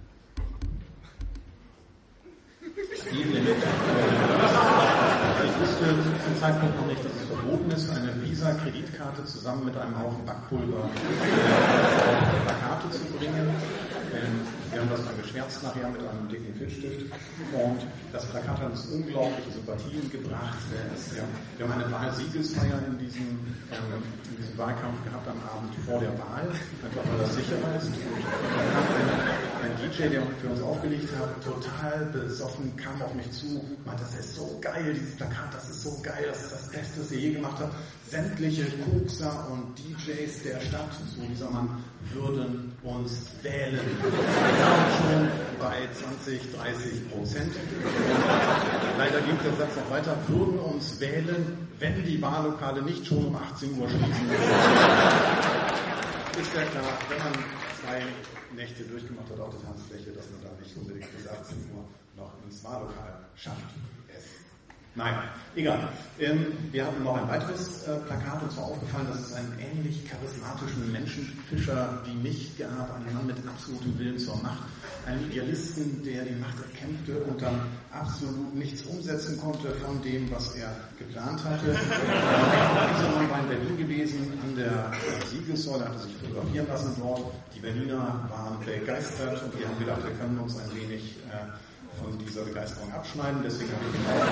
Speedlimit. Ich wusste wusste zum Zeitpunkt noch nicht, dass es verboten ist, eine Visa-Kreditkarte zusammen mit einem Haufen Backpulver auf Plakate zu bringen. Wir haben das dann geschwärzt nachher mit einem dicken Filzstift und das Plakat hat uns unglaubliche Sympathien gebracht. Wir haben eine Wahlsiegesfeier in diesem, ähm, in diesem Wahlkampf gehabt am Abend vor der Wahl, einfach weil das sicherer ist. Und dann kam ein, ein D J, der für uns aufgelegt hat, total besoffen, kam auf mich zu, meinte, das ist so geil, dieses Plakat, das ist so geil, das ist das Beste, was ihr je gemacht habt. Sämtliche Kokser und D Js der Stadt, so dieser Mann, würden uns wählen. Wir waren schon bei zwanzig, dreißig Prozent. Leider ging der Satz noch weiter, würden uns wählen, wenn die Wahllokale nicht schon um achtzehn Uhr schließen. Ist ja klar, wenn man zwei Nächte durchgemacht hat auf der Tanzfläche, dass man da nicht unbedingt bis achtzehn Uhr noch ins Wahllokal schafft. Nein, egal. Ähm, wir hatten noch ein weiteres äh, Plakat, uns war aufgefallen, dass es einen ähnlich charismatischen Menschenfischer wie mich gab, einen Mann mit absolutem Willen zur Macht, einen Idealisten, der die Macht erkämpfte und dann absolut nichts umsetzen konnte von dem, was er geplant hatte. Dieser Mann war in Berlin gewesen, an der Siegessäule, hatte sich fotografieren lassen dort. Die Berliner waren begeistert und wir haben gedacht, wir können uns ein wenig äh, von dieser Begeisterung abschneiden, deswegen habe ich genau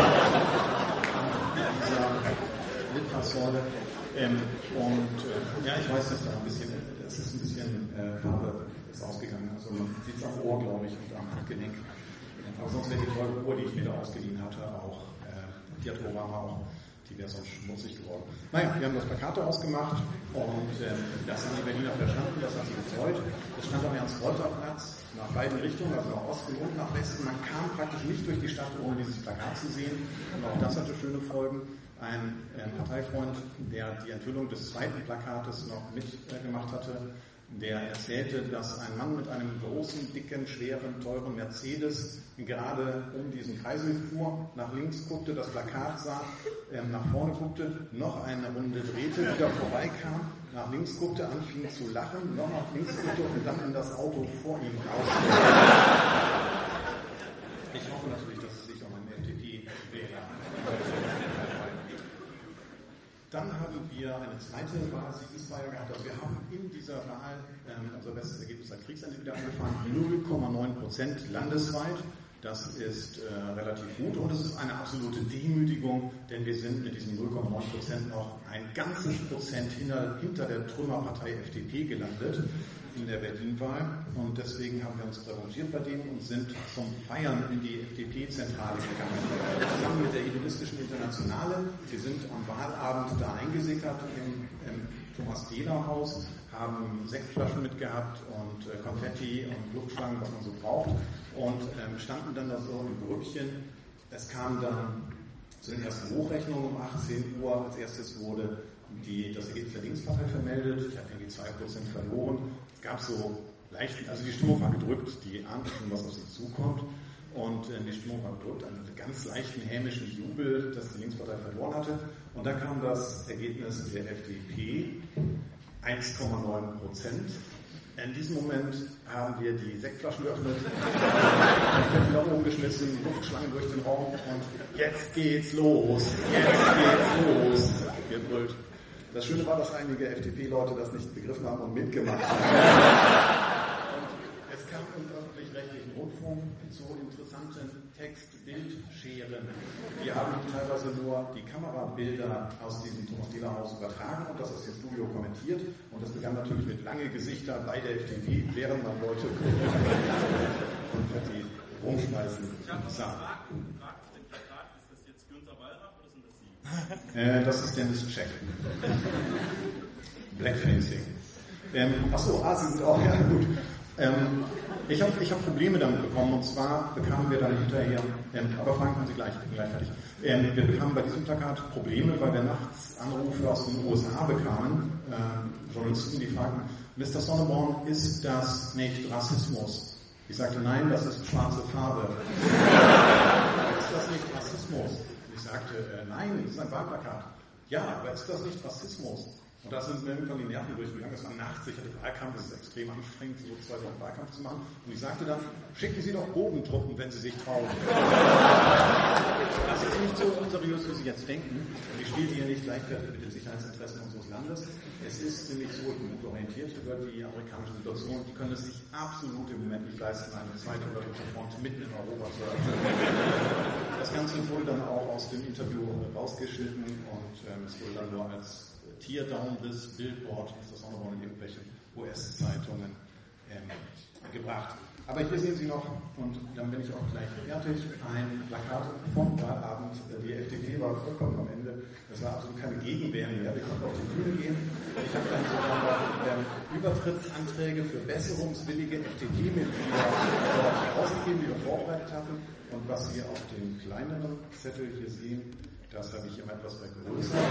dieser Litfaßsäule. Ähm, und äh, ja, ich weiß, dass da ein bisschen, es ist ein bisschen äh, Farbe ist ausgegangen, also man sieht es am Ohr, glaube ich, und am Handgelenk. Aber sonst wäre die teure Uhr, die ich mir da ausgeliehen hatte, auch, äh, die hat Obama auch, die wäre sonst schmutzig geworden. Naja, wir haben das Plakat ausgemacht und äh, das haben die Berliner verstanden, das hat sie gefreut. Es stand am Ernst-Reuter-Platz nach beiden Richtungen, also nach Osten und nach Westen. Man kam praktisch nicht durch die Stadt, ohne dieses Plakat zu sehen. Und auch das hatte schöne Folgen. Ein äh, Parteifreund, der die Enthüllung des zweiten Plakates noch mitgemacht äh, hatte, der erzählte, dass ein Mann mit einem großen, dicken, schweren, teuren Mercedes gerade um diesen Kreisel fuhr, nach links guckte, das Plakat sah, äh, nach vorne guckte, noch eine Runde drehte, wieder vorbeikam, nach links guckte, anfing zu lachen, noch nach links guckte und dann in das Auto vor ihm raus. Ich hoffe natürlich, dass es sich um einen F D P-Wähler handelt. Dann haben wir eine zweite Wahlsiegesfeier gehabt. Also wir haben in dieser Wahl ähm, unser bestes Ergebnis seit Kriegsende wieder angefangen. null Komma neun Prozent landesweit. Das ist äh, relativ gut und es ist eine absolute Demütigung, denn wir sind mit diesen null Komma neun Prozent noch ein ganzes Prozent hinter, hinter der Trümmerpartei F D P gelandet in der Berlin-Wahl und deswegen haben wir uns revanchiert bei denen und sind zum Feiern in die F D P-Zentrale gegangen. Zusammen mit der Idealistischen Internationale. Wir sind am Wahlabend da eingesickert im, im Thomas-Dehler-Haus, haben Sektflaschen mitgehabt und äh, Konfetti und Luftschlangen, was man so braucht und ähm, standen dann da so im Grüppchen. Es kam dann zu den ersten Hochrechnungen um achtzehn Uhr. Als erstes wurde die, das Ergebnis der Linkspartei vermeldet. Ich habe irgendwie zwei Prozent verloren. Es gab so leicht, also die Stimmung war gedrückt, die ahnten schon, was auf sie zukommt. Und äh, die Stimmung war gedrückt, einen ganz leichten hämischen Jubel, dass die Linkspartei verloren hatte. Und dann kam das Ergebnis der F D P, eins Komma neun Prozent. In diesem Moment haben wir die Sektflaschen geöffnet, den Loch umgeschmissen, Luftschlangen durch den Raum und jetzt geht's los, jetzt geht's los, gebrüllt. Das Schöne war, dass einige F D P-Leute das nicht begriffen haben und mitgemacht haben. Und es kam im öffentlich-rechtlichen Rundfunk zu interessanten Text-Bild-Scheren. Wir haben teilweise nur die Kamerabilder aus diesem Thomas-Dehler-Haus übertragen und das aus dem Studio kommentiert. Und das begann natürlich mit lange Gesichter bei der F D P, während man Leute Konfetti rumschmeißen sah. Äh, das ist Dennis Check. Blackfacing. Ähm, achso, ah, Sie sind auch, ja gut. Ähm, ich habe ich hab Probleme damit bekommen und zwar bekamen wir dann hinterher, ähm, aber fragen können Sie gleich, ich bin gleich fertig. Ähm, wir bekamen bei diesem Plakat Probleme, weil wir nachts Anrufe aus den U S A bekamen, äh, Journalisten, die fragten, Mister Sonneborn, ist das nicht Rassismus? Ich sagte, nein, das ist schwarze Farbe. Ist das nicht Rassismus? Ich sagte, äh, nein, das ist ein Wahlplakat. Ja, aber ist das nicht Rassismus? Und da sind mir irgendwann die Nerven durchgegangen. Es war nachts, ich hatte Wahlkampf, es ist extrem anstrengend, so zwei Wochen Wahlkampf zu machen. Und ich sagte dann, schicken Sie doch Bodentruppen, wenn Sie sich trauen. Das ist nicht so unseriös, wie Sie jetzt denken. Ich spiele hier nicht gleichwertig mit den Sicherheitsinteressen unseres Landes. Es ist nämlich so, ich bin gut orientiert über die amerikanische Situation. Die können es sich absolut im Moment nicht leisten, eine zweite oder dritte Front mitten in Europa zu eröffnen. Das Ganze wurde dann auch aus dem Interview rausgeschnitten und ähm, es wurde dann nur als Teardown des Billboard, ist das auch noch in irgendwelchen U S-Zeitungen ähm, gebracht. Aber hier sehen Sie noch, und dann bin ich auch gleich fertig, ein Plakat vom Wahlabend. Die F D P war vollkommen am Ende. Das war absolut keine Gegenwehr mehr. Wir konnten auf die Bühne gehen. Ich habe dann sogar noch ähm, Übertrittsanträge für besserungswillige F D P-Mitglieder herausgegeben, die wir vorbereitet hatten. Und was Sie auf dem kleineren Zettel hier sehen, das habe ich immer etwas vergrößert.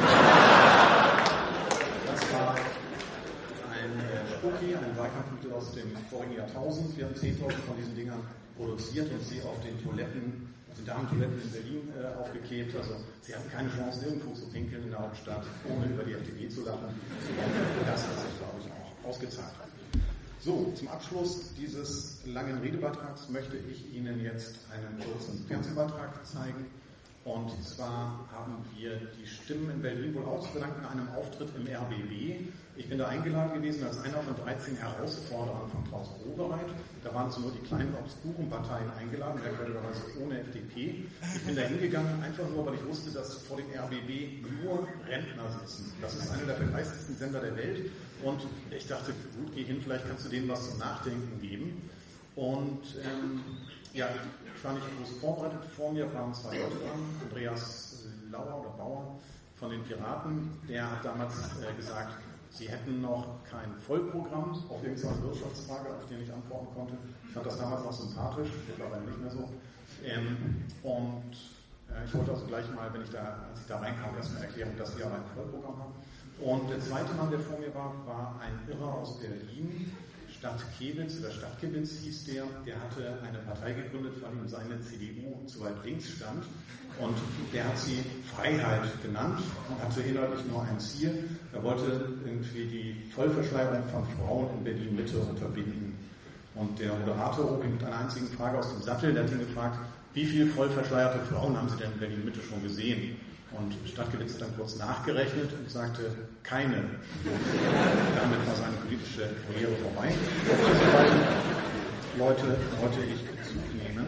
Das war ein äh, Spucki, ein Wahlkampfmittel aus dem vorigen Jahrtausend. Wir haben zehntausend von diesen Dingern produziert und sie auf den Toiletten, auf den Damentoiletten in Berlin äh, aufgeklebt. Also sie hatten keine Chance, irgendwo zu pinkeln in der Hauptstadt, ohne über die F D P zu lachen. Und das hat sich, glaube ich, auch ausgezahlt. So, zum Abschluss dieses langen Redebeitrags möchte ich Ihnen jetzt einen kurzen Fernsehbeitrag zeigen. Und zwar haben wir die Stimmen in Berlin wohl auch zu verdanken einem Auftritt im R B B. Ich bin da eingeladen gewesen als einer von dreizehn Herausforderern von Klaus Wowereit. Da waren so nur die kleinen obskuren Parteien eingeladen, merkwürdigerweise ohne F D P. Ich bin da hingegangen, einfach nur, weil ich wusste, dass vor dem R B B nur Rentner sitzen. Das ist einer der vergleichsten Sender der Welt. Und ich dachte, gut, geh hin, vielleicht kannst du denen was zum Nachdenken geben. Und ähm, ja, ich war nicht groß vorbereitet. Vor mir waren zwei Leute dran. Andreas Lauer oder Bauer von den Piraten, der hat damals äh, gesagt, sie hätten noch kein Vollprogramm auf irgendeine Wirtschaftsfrage, auf die ich antworten konnte. Ich fand das damals noch sympathisch, mittlerweile nicht mehr so. Ähm, und äh, ich wollte also gleich mal, wenn ich da, als ich da reinkam, erstmal erklären, dass wir aber ein Vollprogramm haben. Und der zweite Mann, der vor mir war, war ein Irrer aus Berlin. Stadtkewitz oder Stadtkewitz hieß der, der hatte eine Partei gegründet, weil ihm seine C D U zu weit links stand. Und der hat sie Freiheit genannt und hatte inhaltlich nur ein Ziel. Er wollte irgendwie die Vollverschleierung von Frauen in Berlin-Mitte unterbinden. Und der Moderator hob ihn mit einer einzigen Frage aus dem Sattel, der hat ihn gefragt, wie viele vollverschleierte Frauen haben Sie denn in Berlin-Mitte schon gesehen? Und Stadtkewitz hat dann kurz nachgerechnet und sagte, keine. Damit war seine politische Karriere vorbei. Diese beiden Leute wollte ich zunehmen.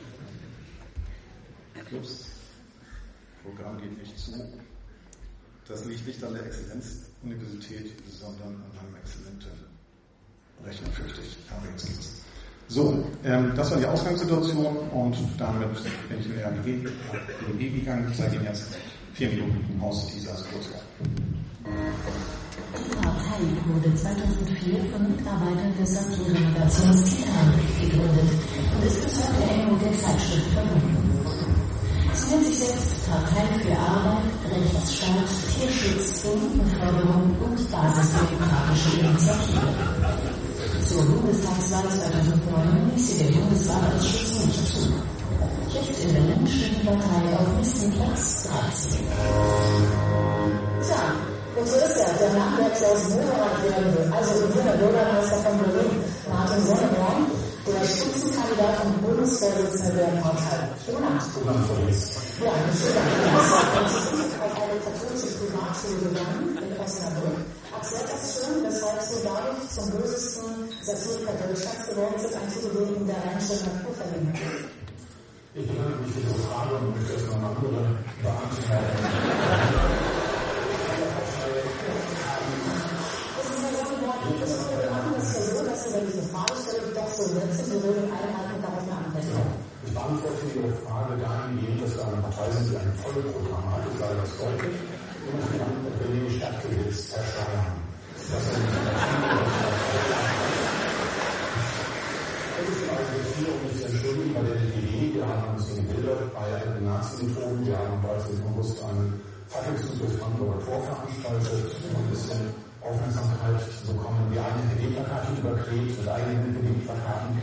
Ups, Programm geht nicht zu. Das liegt nicht an der Exzellenzuniversität, sondern an einem exzellenten Rechner, fürchte ich. Aber jetzt geht's. So, ähm, das war die Ausgangssituation und damit bin ich in der R B B gegangen. Ich zeige Ihnen jetzt vier Minuten aus dieser Kurzweil. Die Partei wurde zweitausendvier von Mitarbeitern des Satire-Magazins Tierheim gegründet und ist bis heute eng mit der Zeitschrift verbunden. Sie nennt sich selbst Partei für Arbeit, Rechtsstaat, Tierschutz, Beamtenförderung und basisdemokratische Initiative. Zur Bundestagswahl zweitausendneun ließ sie der Bundeswahlausschuss nicht zu. Jetzt in Berlin steht die Partei auf Listenplatz dreizehn. Tja, und so ist er, der Nachwuchs Wowereit werden will, also der junge Bürgermeister von Berlin, Martin Sonneborn, der Spitzenkandidat und Bundesvorsitzende der Partei. Schöner. Ja, ein schöner. Er ist auf eine katholische Privatschule gegangen in Osnabrück. Erklärt das schön, weshalb sie dadurch zum bösesten Satiriker Deutschlands geworden sind, ein Titel wegen der Rheinischen Naturverlängerung. Ich bedanke mich für diese Frage und möchte erstmal eine andere beantworten. Das ist ja so, das ist ja so, dass Sie, wenn diese Frage stellen, doch so setzen, Sie würden einhalten und darauf eine Antwort geben. Ich beantworte Ihre Frage dahingehend, dass wir eine Partei sind, die ein Vollprogramm hat, ich sage das deutlich, und ich kann Berlin Stadtkewitz ersteigern. Das ist hier, um mich zu entschuldigen, bei der D P D, wir haben uns gebildet bei den Nazi-Methoden, wir haben bereits im August einen Fackelzug durch Frankfurter Tor veranstaltet, um ein bisschen Aufmerksamkeit zu bekommen, die eigenen P D-Plakate überklebt, mit eigenen P D-Plakaten.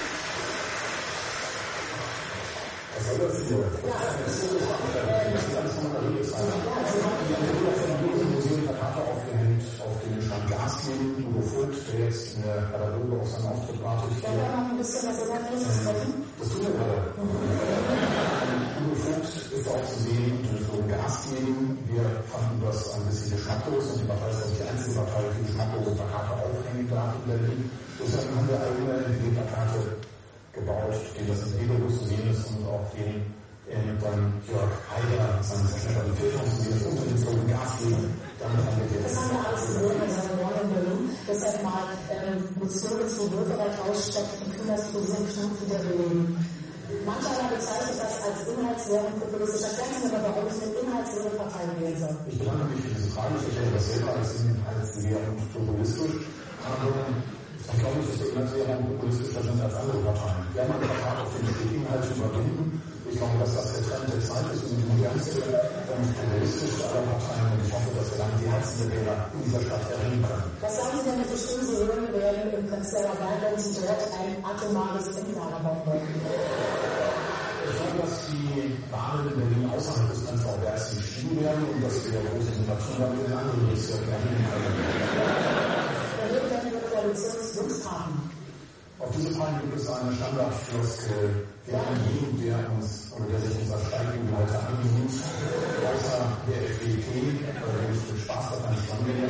Was soll das hier? Ja, das ist alles von einer Redezeit. Die Entwickler von diesem Museum Plakate aufgehängt, auf den stand Gas geben, Udo Vogt, der jetzt in der Garderobe auf seinen Auftritt wartet. Ja, wir noch ein bisschen was über das sprechen. Das tun wir gerade. Udo Vogt ist auch zu sehen und wir würden Gas geben. Wir fanden das ein bisschen geschmacklos und die Partei ist auch die einzige Partei, die geschmacklose Plakate aufhängen darf in Berlin. Deshalb haben wir eigene N P D-Plakate gebaut, denen das in Regelung zu sehen ist und auch den ähm, dann Jörg Haider, seinen Verschnitt Filter zu sehen ist, unter den Slogan Gas geben. Damit haben wir das haben wir alles gesehen in seinem Morgen in Berlin. Deshalb mal ähm, mit Slogans wie Bürgerrecht ausstopfen, Kinderstudieren, Knopf wieder belegen. Manch einer bezeichnet das als inhaltsleere und populistischer Fernsehen, aber warum ich eine inhaltsleere Partei wählen soll. Ich bedanke mich für diese Frage. Ich erkläre das selber als inhaltsleer und populistisch. Aber ich glaube nicht, dass wir inhaltsleer und populistischer sind als andere Parteien. Wir haben eine Partei, auf den wir Inhalte überwinden. Ich glaube, dass das der Trend der Zeit ist und die modernste und populistischste aller Parteien. Und ich hoffe, dass wir dann die Herzen der Wähler in dieser Stadt erringen können. Was sagen Sie denn mit der Stimme, Sie hören werden im Prenzlauer Berg, wenn Sie dort ein atomares Endlager bauen wollen? Ich glaube, dass die Wahlen in Berlin außerhalb des Prenzlauer Bergs entschieden werden und dass wir große Sympathien damit in anderen Bezirken erheben können. Wer wird denn Ihre Koalitionswunsch haben? Auf diese Frage gibt es eine Standardfloskel. Wir haben jeden, der uns oder der sich unser Steigbügelhalter annimmt, außer der F D P, oder wenn ich mit Spaß daran nicht rangehe.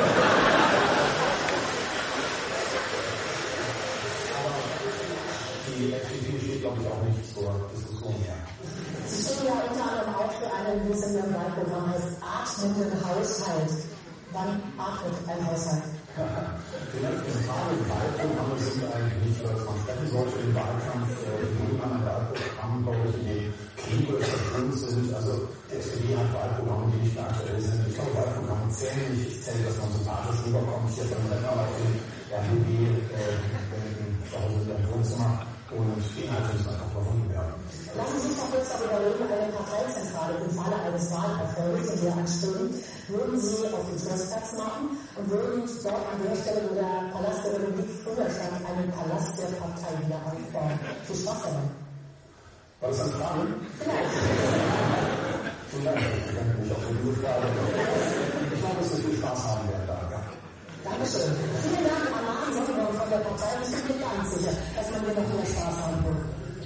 Aber die F D P steht, glaube ich, auch nicht zur Diskussion her. Sie stehen ja unter anderem auch für einen, wie es in Ihrem Wahlprogramm heißt, atmenden Haushalt. Wann atmet ein Haushalt? Vielleicht die Frage im Wahlprogramm sind eigentlich nicht, dass man sprechen sollte im Wahlkampf, die an einem Wahlprogramm, glaube ich, die Kriege verschwunden sind. Also die S P D hat Wahlprogramme, die nicht mehr aktuell sind. Ich glaube, Wahlprogramme zählen nicht. Ich zähle, dass man sympathisch rüberkommt. Hier beim Renner auf den R B B zu Hause in deinem Wohnzimmer. Und die Inhalte müssen einfach überwunden werden. Lassen Sie sich doch kurz darüber reden, eine Parteizentrale im Falle eines Wahlerfolgs, in der anstehen, würden Sie auf den Schlossplatz machen und würden dort an der Stelle, wo der Palast der Republik früher stand, einen Palast der Partei wieder aufbauen. Viel Spaß dabei. War das eine Frage? Vielleicht. Vielen Dank. Ich danke mich auch für diese Frage. Ich glaube, dass wir viel Spaß haben werden da. Ja. Dankeschön. Vielen Dank an Martin Sonnenborn von der Partei. Ich bin mir ganz sicher, dass man hier noch mehr Spaß haben wird.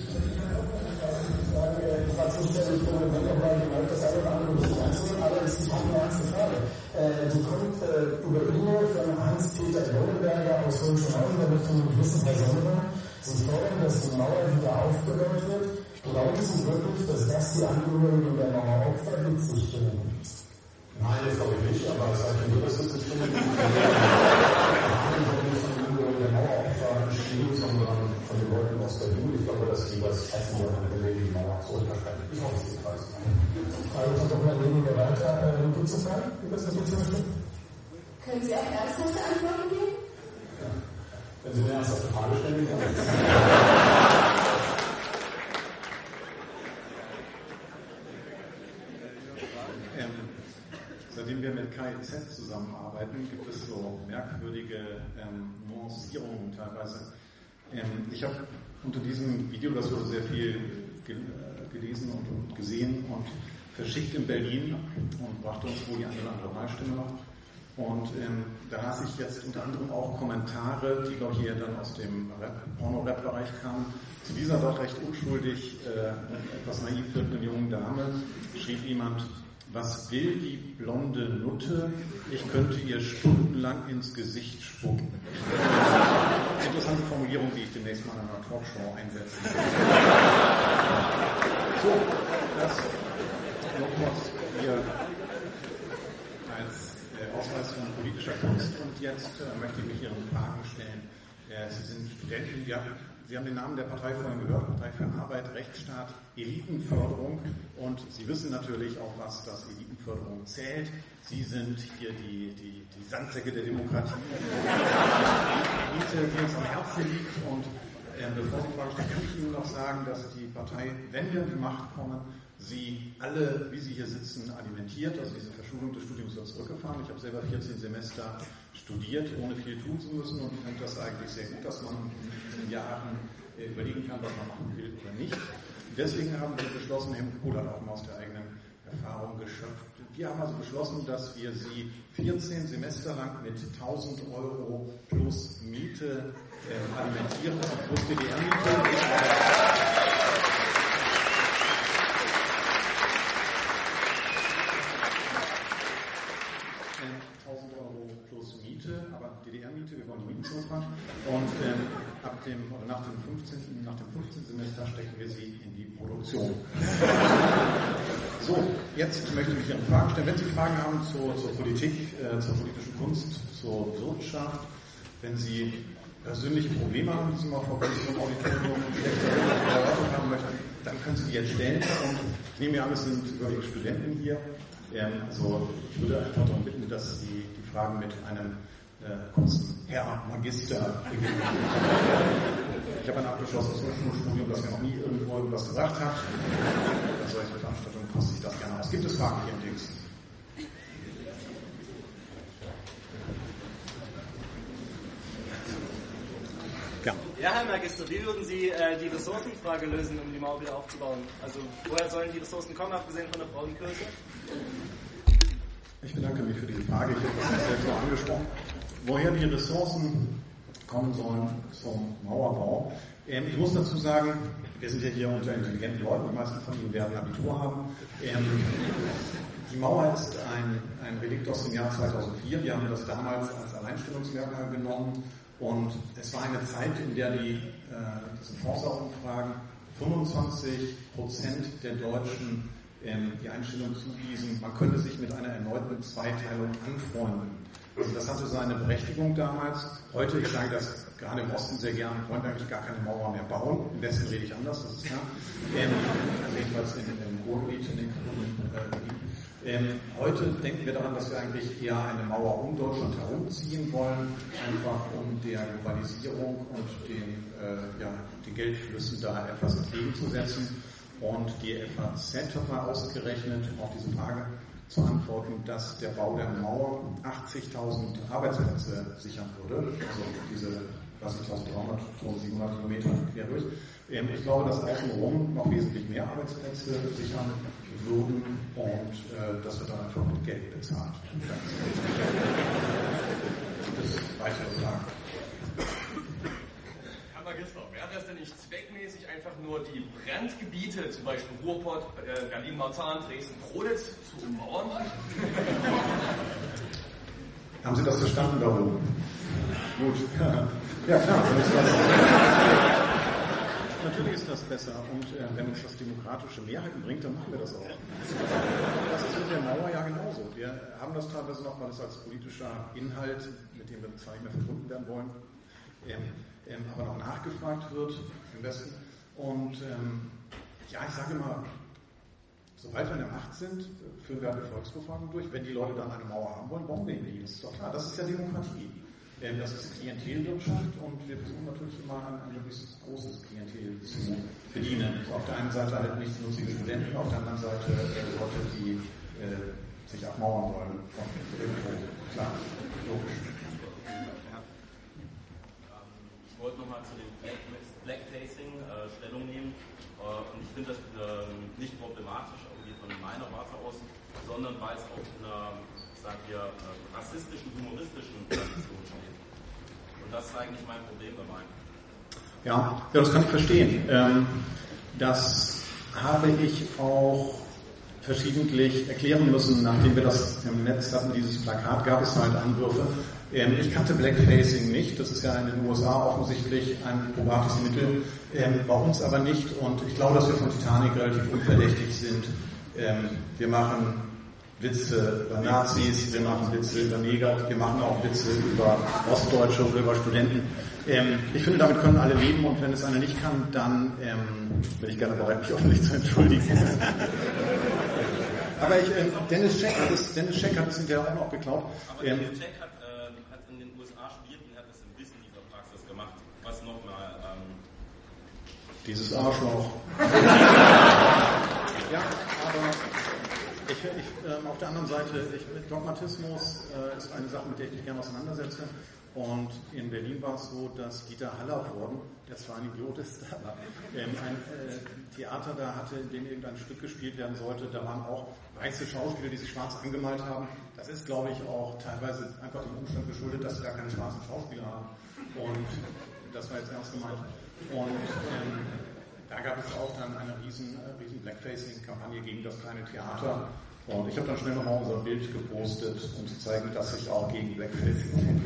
Ich war zuständig für den Wendeball, die das eine oder andere nicht einzunehmen, aber es ist eine ernste Frage. Äh, die kommt äh, über E-Mail von Hans-Peter Lohlenberger aus Hohenschönhausen, der möchte einen gewissen Personen. Sie fordern, dass die Mauer wieder aufgebaut wird. Glauben Sie wirklich, dass das die Angehörigen der Maueropfer mit sich bringen? Nein, das glaube ich nicht, aber es hat ein juristisch bestimmt. Wir haben doch nicht von den Angehörigen der Maueropfer geschrieben, sondern von den Leuten aus Berlin. Ich glaube, dass sie was essen wollen, wenn wir die Mauer zurückverstellen. Ich hoffe, Sie weiß. Frage ich doch mal weniger weiter. Äh, Gibt es eine Frage? Gibt es eine Frage? Können Sie auch ernsthafte Antworten geben? Ja. Wenn Sie eine ernsthafte Frage stellen, dann. Seitdem wir mit K I Z zusammenarbeiten, gibt es so merkwürdige ähm, Nuancierungen teilweise. Ähm, ich habe unter diesem Video, das wurde sehr viel ge gelesen und, und gesehen und verschickt in Berlin und brachte uns wohl die eine oder andere Wahlstimme noch. Und ähm, da las ich jetzt unter anderem auch Kommentare, die, glaube ich, eher dann aus dem Porno-Rap-Bereich kamen. Zu dieser doch recht unschuldig, äh, etwas naiv wirkenden jungen Dame schrieb jemand: Was will die blonde Nutte? Ich könnte ihr stundenlang ins Gesicht spucken. Interessante Formulierung, die ich demnächst mal in einer Talkshow einsetzen will. So, das nochmals hier als äh, Ausweis von politischer Kunst. Und jetzt äh, möchte ich mich Ihren Fragen stellen. Äh, Sie sind Studentin, ja. Sie haben den Namen der Partei vorhin gehört, Partei für Arbeit, Rechtsstaat, Elitenförderung, und Sie wissen natürlich auch, was das Elitenförderung zählt. Sie sind hier die, die, die Sandsäcke der Demokratie, die Elite, die uns am Herzen liegt. Und äh, bevor Sie Fragen stellen, kann ich Ihnen noch sagen, dass die Partei, wenn wir an die Macht kommen, Sie alle, wie Sie hier sitzen, alimentiert. Also diese Verschulung des Studiums wird zurückgefahren. Ich habe selber vierzehn Semester studiert, ohne viel tun zu müssen, und finde das eigentlich sehr gut, dass man in diesen Jahren überlegen kann, was man machen will oder nicht. Deswegen haben wir beschlossen, Helmut Kohl hat auch mal aus der eigenen Erfahrung geschöpft. Wir haben also beschlossen, dass wir sie vierzehn Semester lang mit tausend Euro plus Miete äh, alimentieren, plus D D R-Miete. tausend Euro plus Miete, aber D D R-Miete, wir wollen die Mieten zurückfahren. Und ähm, ab dem, oder nach dem fünfzehnten nach dem fünfzehnten Semester stecken wir sie in die Produktion. So, jetzt möchte ich Ihnen Fragen stellen. Wenn Sie Fragen haben zur, zur Politik, äh, zur politischen Kunst, zur Wirtschaft, wenn Sie persönliche Probleme haben, die Sie mal vor Kommission Auditorium erörtert haben möchten, dann können Sie die jetzt stellen. Und ich nehme an, es sind überwiegend Studenten hier. Ähm, also ich würde einfach darum bitten, dass Sie die Fragen mit einem äh, kurzen Herr Magister beginnen. Ich habe ein abgeschlossenes Hochschulstudium, das mir noch nie irgendwo irgendwas gesagt hat. Bei solchen Veranstaltungen koste ich das gerne aus. Gibt es Fragen hier im Dings? Ja. Ja, Herr Magister, wie würden Sie äh, die Ressourcenfrage lösen, um die Mauer wieder aufzubauen? Also, woher sollen die Ressourcen kommen, abgesehen von der Frauenkirche? Ich bedanke mich für diese Frage. Ich habe das selbst noch angesprochen. Woher die Ressourcen kommen sollen zum Mauerbau. Ähm, ich muss dazu sagen, wir sind ja hier unter intelligenten Leuten, die meisten von Ihnen werden Abitur haben. Ähm, die Mauer ist ein, ein Relikt aus dem Jahr zweitausendvier. Wir haben das damals als Alleinstellungsmerkmal genommen. Und es war eine Zeit, in der die, äh, diese Forsa-Umfragen fünfundzwanzig Prozent der Deutschen ähm, die Einstellung zuwiesen, man könnte sich mit einer erneuten Zweiteilung anfreunden. Also das hatte seine Berechtigung damals. Heute, ich sage das gerade im Osten sehr gern, wollen wir eigentlich gar keine Mauer mehr bauen. Im Westen rede ich anders, das ist klar. Ähm, also jedenfalls in, im Ruhrgebiet, in den kaputten äh, Gebieten. Ähm, heute denken wir daran, dass wir eigentlich eher eine Mauer um Deutschland herumziehen wollen, einfach um der Globalisierung und den, äh, ja, den Geldflüssen da etwas entgegenzusetzen. Und die F A Z hat mal ausgerechnet, auf diese Frage zu antworten, dass der Bau der Mauer achtzigtausend Arbeitsplätze sichern würde. Also diese einunddreißigtausenddreihundert, eintausendsiebenhundert Kilometer quer durch. Ähm, ich glaube, dass außenrum noch wesentlich mehr Arbeitsplätze sichern würden und äh, das wird dann einfach mit Geld bezahlt. Gibt es weitere Fragen? Herr Magister, wäre es denn nicht zweckmäßig, einfach nur die Brandgebiete, zum Beispiel Ruhrpott, äh, Berlin-Marzahn, Dresden-Kronitz, zu ummauern? Haben Sie das verstanden da oben? Gut. Ja, klar. Dann ist das Natürlich ist das besser und äh, wenn uns das demokratische Mehrheiten bringt, dann machen wir das auch. Das ist mit der Mauer ja genauso. Wir haben das teilweise noch, weil es als politischer Inhalt, mit dem wir zwar nicht mehr verbunden werden wollen, ähm, ähm, aber noch nachgefragt wird im Westen. Und ähm, ja, ich sage immer, sobald wir in der Macht sind, führen wir eine Volksbefragung durch. Wenn die Leute dann eine Mauer haben wollen, bauen wir die. Das ist doch klar. Das ist ja Demokratie. Das ist Klientelwirtschaft und wir versuchen natürlich immer ein, ein möglichst großes Klientel zu bedienen. Also auf der einen Seite halt nichtsnutzige Studenten, auf der anderen Seite äh, Leute, die äh, sich abmauern wollen von irgendwo. Klar, logisch. Ich wollte nochmal zu dem Blackfacing äh, Stellung nehmen äh, und ich finde das äh, nicht problematisch irgendwie von meiner Warte aus, sondern weil es auch in einer, sagen wir, äh, rassistischen, humoristischen Tradition steht. Und das ist eigentlich mein Problem dabei. Ja, ja, das kann ich verstehen. Ähm, das habe ich auch verschiedentlich erklären müssen, nachdem wir das im Netz hatten, dieses Plakat, gab es halt Anwürfe. Ähm, ich kannte Blackfacing nicht, das ist ja in den U S A offensichtlich ein probates Mittel, ähm, bei uns aber nicht und ich glaube, dass wir von Titanic relativ unverdächtig sind. Ähm, wir machen Witze über Nazis, wir machen Witze über Neger, wir machen auch Witze über Ostdeutsche oder über Studenten. Ähm, ich finde, damit können alle leben und wenn es einer nicht kann, dann ähm, bin ich gerne bereit, mich öffentlich zu entschuldigen. Aber ich, äh, Dennis Scheck hat es, Dennis Scheck hat es hinterher auch noch geklaut. Aber ähm, Dennis Scheck hat, äh, hat in den U S A studiert und hat es im Wissen dieser Praxis gemacht. Was nochmal... Ähm Dieses Arschloch. Ja, aber... Ich, ich, ähm, auf der anderen Seite, ich, Dogmatismus äh, ist eine Sache, mit der ich mich gerne auseinandersetze. Und in Berlin war es so, dass Dieter Hallervorden, der zwar ein Idiot ist, aber ähm, ein äh, Theater da hatte, in dem irgendein Stück gespielt werden sollte. Da waren auch weiße Schauspieler, die sich schwarz angemalt haben. Das ist, glaube ich, auch teilweise einfach dem Umstand geschuldet, dass sie gar keine schwarzen Schauspieler haben. Und das war jetzt ernst gemeint. Und ähm, da gab es auch dann eine riesen, äh, riesen Blackfacing-Kampagne gegen das kleine Theater. Und ich habe dann schnell nochmal unser Bild gepostet, um zu zeigen, dass ich auch gegen Blackfacing bin.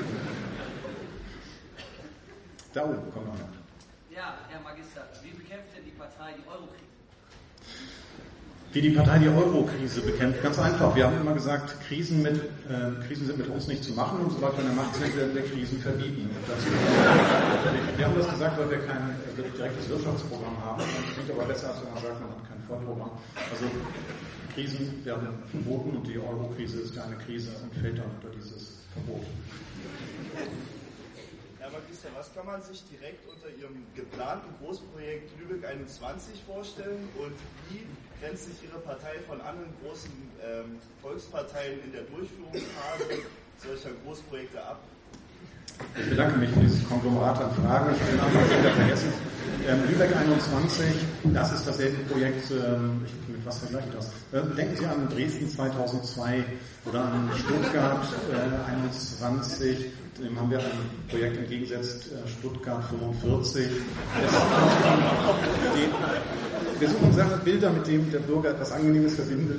Da oben kommt noch. Ja, Herr Magister, wie bekämpft denn die Partei die Eurokrise? Wie die Partei die Eurokrise bekämpft? Ganz einfach. Wir haben immer gesagt, Krisen, mit, äh, Krisen sind mit uns nicht zu machen und sobald wir in der Macht sind, werden wir Krisen verbieten. Dazu, wir haben das gesagt, weil wir kein äh, direktes Wirtschaftsprogramm haben. Das klingt aber besser, als wenn man sagt, man hat kein Vollprogramm. Also Krisen werden verboten und die Eurokrise ist ja eine Krise und fällt dann unter dieses Verbot. Herr Magister, was kann man sich direkt unter Ihrem geplanten Großprojekt Lübeck einundzwanzig vorstellen und wie grenzt sich Ihre Partei von anderen großen ähm, Volksparteien in der Durchführungsphase solcher Großprojekte ab? Ich bedanke mich für dieses Konglomerat an Fragen. Ich habe den Anfang wieder vergessen. Ähm, Lübeck einundzwanzig, das ist dasselbe Projekt, ähm, ich, mit was vergleiche ich das? Äh, denken Sie an Dresden zweitausendzwei oder an Stuttgart äh, einundzwanzig. Dem haben wir ein Projekt entgegengesetzt, äh, Stuttgart fünfundvierzig. Das, die, wir suchen Sachen, Bilder, mit denen der Bürger etwas Angenehmes verbindet.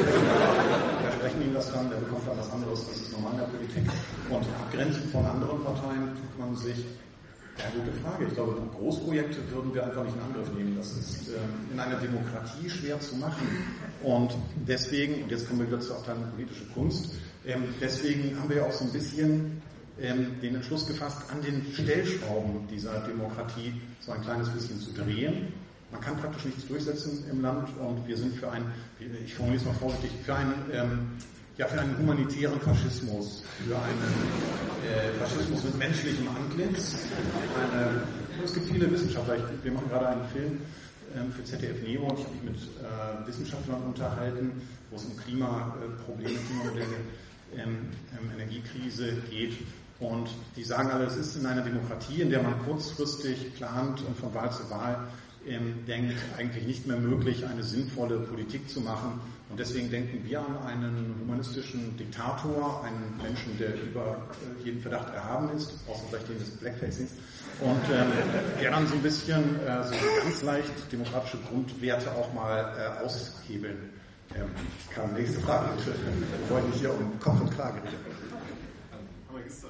Wir sprechen ihm das dann, der bekommt dann was anderes. Das ist normal in der Politik. Und abgrenzen von anderen Parteien tut man sich. Ja, gute Frage. Ich glaube, Großprojekte würden wir einfach nicht in Angriff nehmen. Das ist äh, in einer Demokratie schwer zu machen. Und deswegen, und jetzt kommen wir wieder zu auf deine politische Kunst, ähm, deswegen haben wir ja auch so ein bisschen ähm, den Entschluss gefasst, an den Stellschrauben dieser Demokratie so ein kleines bisschen zu drehen. Man kann praktisch nichts durchsetzen im Land und wir sind für einen, ich formuliere es mal vorsichtig, für einen ähm, Ja, für einen humanitären Faschismus, für einen äh, Faschismus mit menschlichem Antlitz. Eine, es gibt viele Wissenschaftler, ich, wir machen gerade einen Film ähm, für Z D F Neo und ich habe mich mit äh, Wissenschaftlern unterhalten, wo es um Klimaprobleme, Klimamodelle, ähm, ähm, Energiekrise geht. Und die sagen alle, es ist in einer Demokratie, in der man kurzfristig plant und von Wahl zu Wahl ähm, denkt, eigentlich nicht mehr möglich, eine sinnvolle Politik zu machen. Und deswegen denken wir an einen humanistischen Diktator, einen Menschen, der über jeden Verdacht erhaben ist, außer vielleicht den des Blackfacings, und ähm, der dann so ein bisschen äh, so ganz leicht demokratische Grundwerte auch mal äh, aushebeln ähm, kann. Nächste Frage, bitte, bevor ich mich hier um Kopf und Kragen rede. Aber Magister,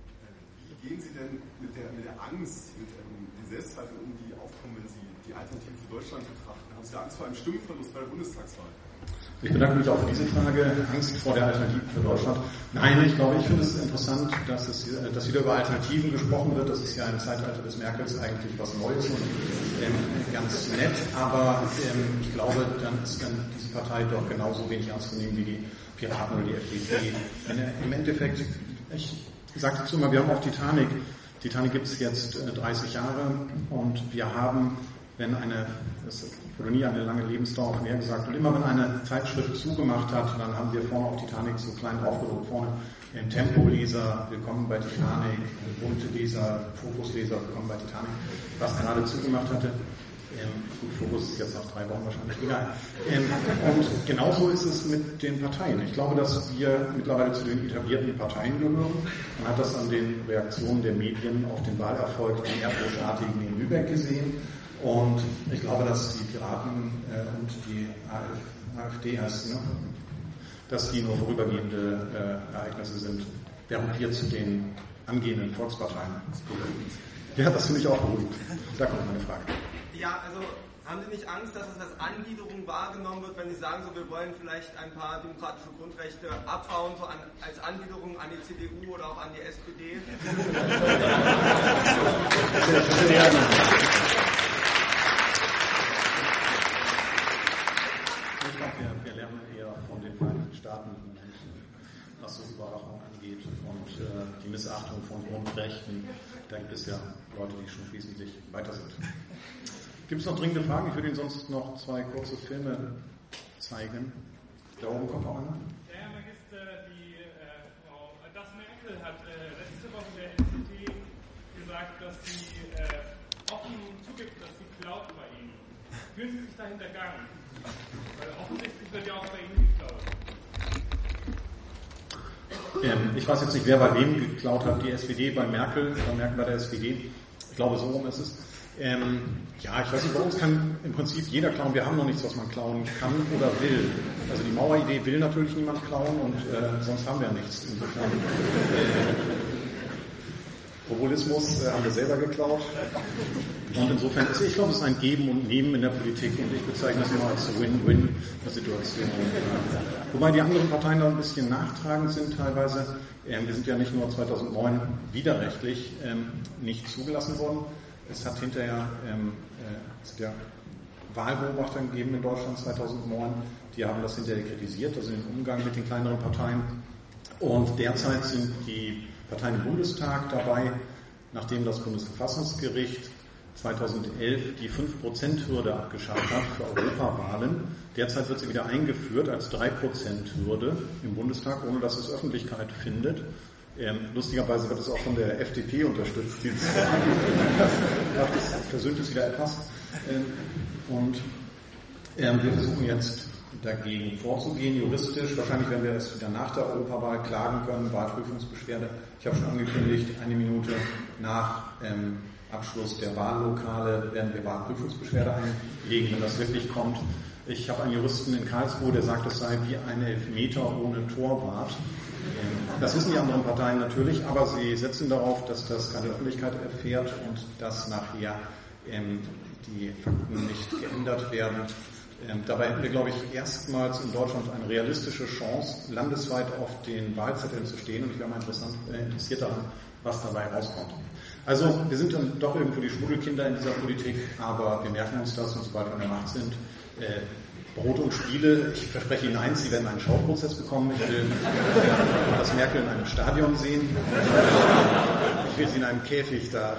wie gehen Sie denn mit der, mit der Angst, mit ähm, den Selbstzweifeln um, die aufkommen, wenn Sie die Alternative für Deutschland betrachten? Haben Sie Angst vor einem Stimmenverlust bei der Bundestagswahl? Ich bedanke mich auch für diese Frage. Angst vor der Alternative für Deutschland. Nein, ich glaube, ich finde es interessant, dass, es, dass wieder über Alternativen gesprochen wird. Das ist ja im Zeitalter des Merkels eigentlich was Neues und ähm, ganz nett. Aber ähm, ich glaube, dann ist dann diese Partei doch genauso wenig ernst zu nehmen wie die Piraten oder die F D P. Im Endeffekt, ich sage dazu mal, wir haben auch Titanic. Titanic gibt es jetzt äh, dreißig Jahre und wir haben, wenn eine, das wurde nie eine lange Lebensdauer auf mehr gesagt, und immer wenn eine Zeitschrift zugemacht hat, dann haben wir vorne auf Titanic so klein draufgedruckt, vorne im Tempoleser, willkommen bei Titanic, bunte Leser, Fokusleser, willkommen bei Titanic, was gerade zugemacht hatte. Ähm, gut, Fokus ist jetzt nach drei Wochen wahrscheinlich egal. Ähm, und genauso ist es mit den Parteien. Ich glaube, dass wir mittlerweile zu den etablierten Parteien gehören. Man hat das an den Reaktionen der Medien auf den Wahlerfolg der Erdrutschartigen in Lübeck gesehen. Und ich glaube, dass die Piraten äh, und die AfD heißt, ne? dass die nur vorübergehende äh, Ereignisse sind, während wir zu den angehenden Volksparteien. Ja, das finde ich auch gut. Da kommt meine Frage. Ja, also haben Sie nicht Angst, dass es als Anbiederung wahrgenommen wird, wenn Sie sagen, so wir wollen vielleicht ein paar demokratische Grundrechte abbauen, so an, als Anbiederung an die C D U oder auch an die S P D? Ich glaube, wir, wir lernen eher von den Vereinigten Staaten, was so Überwachung angeht und äh, die Missachtung von Grundrechten. Da gibt es ja Leute, die schon wesentlich weiter sind. Gibt es noch dringende Fragen? Ich würde Ihnen sonst noch zwei kurze Filme zeigen. Da oben kommt auch einer. Ja, Herr Magister, die äh, Frau Das Merkel hat äh, letzte Woche der N Z T gesagt, dass sie äh, offen zugibt, dass sie klaut bei Ihnen. Fühlen Sie sich da hintergangen? Weil offensichtlich wird ja auch bei Ihnen geklaut. Ähm, ich weiß jetzt nicht, wer bei wem geklaut hat, die S P D bei Merkel, bei Merkel bei der S P D. Ich glaube, so rum ist es. Ähm, ja, ich weiß nicht, bei uns kann im Prinzip jeder klauen. Wir haben noch nichts, was man klauen kann oder will. Also die Maueridee will natürlich niemand klauen und äh, sonst haben wir ja nichts. Insofern, äh, Populismus äh, haben wir selber geklaut. Und insofern, ist, ich glaube, es ist ein Geben und Nehmen in der Politik und ich bezeichne das immer als Win-Win-Situation. Wobei die anderen Parteien da ein bisschen nachtragend sind teilweise. Ähm, wir sind ja nicht nur zweitausendneun widerrechtlich ähm, nicht zugelassen worden. Es hat hinterher ähm, äh, es hat ja Wahlbeobachter gegeben in Deutschland zweitausendneun. Die haben das hinterher kritisiert, also den Umgang mit den kleineren Parteien. Und derzeit sind die Parteien im Bundestag dabei, nachdem das Bundesverfassungsgericht zweitausendelf die fünf Prozent Hürde abgeschafft hat für Europawahlen. Derzeit wird sie wieder eingeführt als drei Prozent Hürde im Bundestag, ohne dass es Öffentlichkeit findet. Ähm, lustigerweise wird es auch von der F D P unterstützt. Das versöhnt es wieder etwas. Ähm, und ähm, wir versuchen jetzt dagegen vorzugehen, juristisch. Wahrscheinlich werden wir es wieder nach der Europawahl klagen können, Wahlprüfungsbeschwerde. Ich habe schon angekündigt, eine Minute nach ähm, Abschluss der Wahllokale werden wir Wahlprüfungsbeschwerde einlegen, wenn das wirklich kommt. Ich habe einen Juristen in Karlsruhe, der sagt, es sei wie ein Elfmeter ohne Torwart. Das wissen die anderen Parteien natürlich, aber sie setzen darauf, dass das keine Öffentlichkeit erfährt und dass nachher ähm, die Fakten nicht geändert werden. Ähm, dabei hätten wir, glaube ich, erstmals in Deutschland eine realistische Chance, landesweit auf den Wahlzetteln zu stehen. Und ich wäre mal interessant, äh, interessiert daran, was dabei rauskommt. Also wir sind dann doch irgendwo die Schmuddelkinder in dieser Politik, aber wir merken uns das und sobald wir an der Macht sind, äh, Brot und Spiele, ich verspreche Ihnen eins, Sie werden einen Schauprozess bekommen. Ich will äh, das Merkel in einem Stadion sehen. Ich will Sie in einem Käfig da.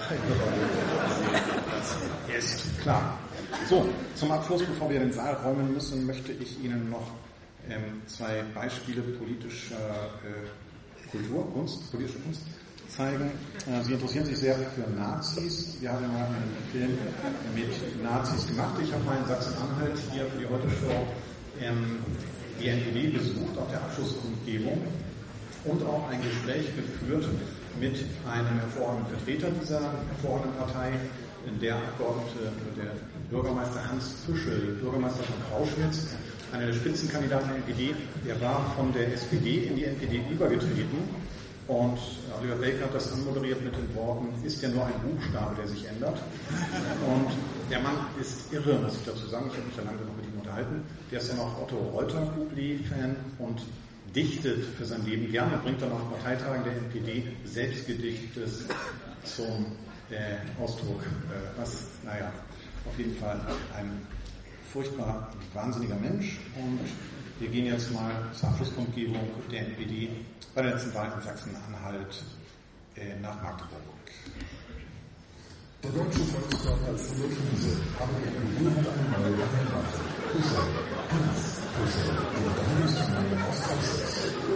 Das ist klar. So, zum Abschluss, bevor wir den Saal räumen müssen, möchte ich Ihnen noch ähm, zwei Beispiele politischer äh, Kultur, Kunst, politische Kunst zeigen. Äh, Sie interessieren sich sehr für Nazis. Wir haben mal einen Film mit Nazis gemacht. Ich habe mal in Sachsen-Anhalt hier für die Heute-Show ähm, die N P D besucht auf der Abschlussumgebung und auch ein Gespräch geführt mit einem hervorragenden Vertreter dieser hervorragenden Partei, der Abgeordnete, der Bürgermeister Hans Püschel, Bürgermeister von Auschwitz, einer der Spitzenkandidaten der N P D. Der war von der S P D in die N P D übergetreten. Und Oliver Welke hat das anmoderiert mit den Worten, ist ja nur ein Buchstabe, der sich ändert. Und der Mann ist irre, muss ich dazu sagen. Ich habe mich ja lange genug mit ihm unterhalten. Der ist ja noch Otto Reuter-Publi-Fan und dichtet für sein Leben gerne, bringt dann auf Parteitagen der N P D Selbstgedichtes zum äh, Ausdruck. Äh, was, naja, auf jeden Fall ein furchtbar wahnsinniger Mensch. Und wir gehen jetzt mal zur Abschlusskundgebung der N P D bei der letzten Wahl in Sachsen-Anhalt äh, nach Magdeburg. Der deutsche Volkspartei als in der Krise haben wir in Ruhe einmal geheiratet. Husserl, Hans Husserl, der Geheimnismann aus Auschwitz.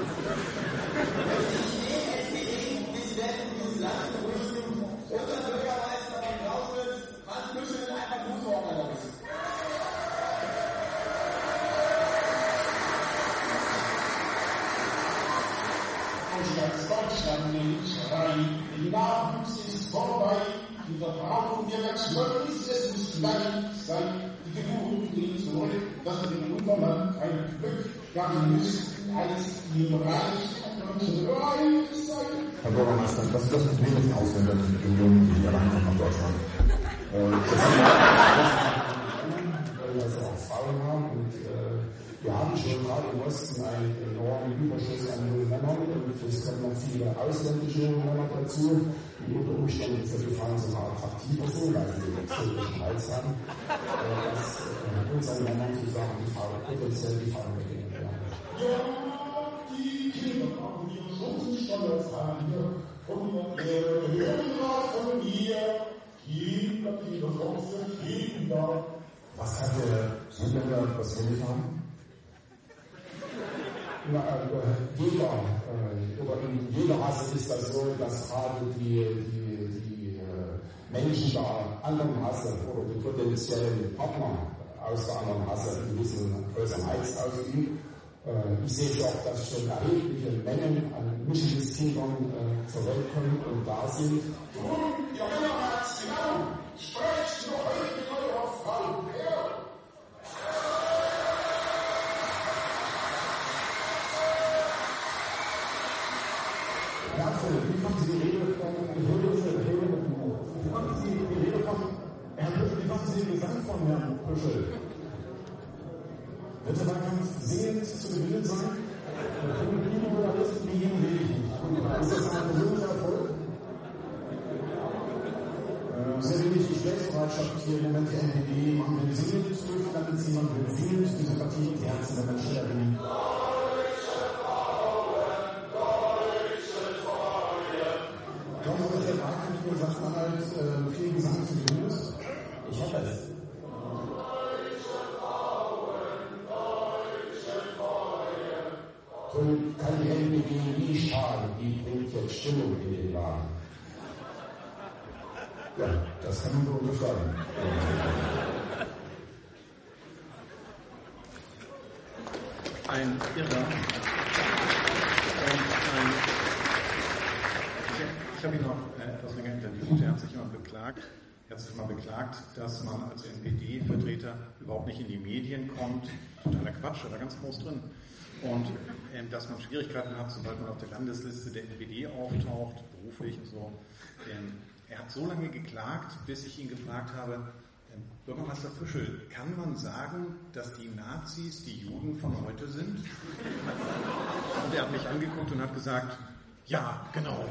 Deutschland nicht frei, der Nachwuchs ist vorbei, die Verbrauchung der Natur ist, es muss gleich sein, die Geburt geht zurück, dass wir den Untermann ein Glück machen müssen, als im Reich und reich sein. Herr Bürgermeister, das ist das Problem mit den Ausländern, die Jungen, die reinkommen nach Deutschland. Und das ist weil wir das auch Frauen haben und äh, wir haben schon gerade im Osten einen enormen Überschuss an jungen Männern und es kommen noch viele ausländische junge Männer dazu, die unter Umständen für die Frauen sogar attraktiver sind, weil sie den exotischen Reiz haben. Das äh, unseren Männern zu sagen, die Frau potenziell die Frauen begegnen werden. Ja, die Kinder brauchen ihre Schutzenstolz an mir und ihre Hörer von mir. Kinder, Kinder, große Kinder. Was hat der Südländer, was wir nicht haben? jeder, oder in jeder Rasse ist das so, dass gerade die, die, die Menschen der anderen Rasse oder die potenziellen Partner aus der anderen Rasse einen gewissen größeren Reiz ausüben. Ich sehe auch, dass schon erhebliche Mengen an Mischlingskindern äh, zur Welt kommen und da sind. Ja, genau. Sprecht noch heute mit eurer Frau. Ja, wie fanden Sie die Rede von Wie fanden Sie die Rede von Herrn Püschel? Wie fanden Sie den Gesang von Herrn Püschel? Wird der Wahlkampf sehend zu gewinnen sein? Können die Journalisten wie jeden will ich nicht. Ist das ein persönlicher Erfolg? Äh, sehr wenig Gesprächsbereitschaft hier im Moment. Die N P D machen den Singen durch, damit sie man will singen. Die Sympathie, die Herzen der Menschen erringen. Glauben Sie, dass der Wahlkampf für Sachsen-Anhalt äh, viel Gesang zu gewinnen ist? Ich hoffe es. Und kann die N P D nie schaden, die bringt jetzt Stimmung in den Laden. Ja, das kann man so unterschreiben. Ein Irrer. Und ein Ich habe ihn noch etwas länger interviewt. Er hat sich immer beklagt, er hat sich immer beklagt, dass man als N P D-Vertreter überhaupt nicht in die Medien kommt. Totaler Quatsch, da war ganz groß drin. Und ähm, dass man Schwierigkeiten hat, sobald man auf der Landesliste der N P D auftaucht, beruflich und so. Ähm, er hat so lange geklagt, bis ich ihn gefragt habe, ähm, Bürgermeister Püschel, kann man sagen, dass die Nazis die Juden von heute sind? Und er hat mich angeguckt und hat gesagt, ja, genau.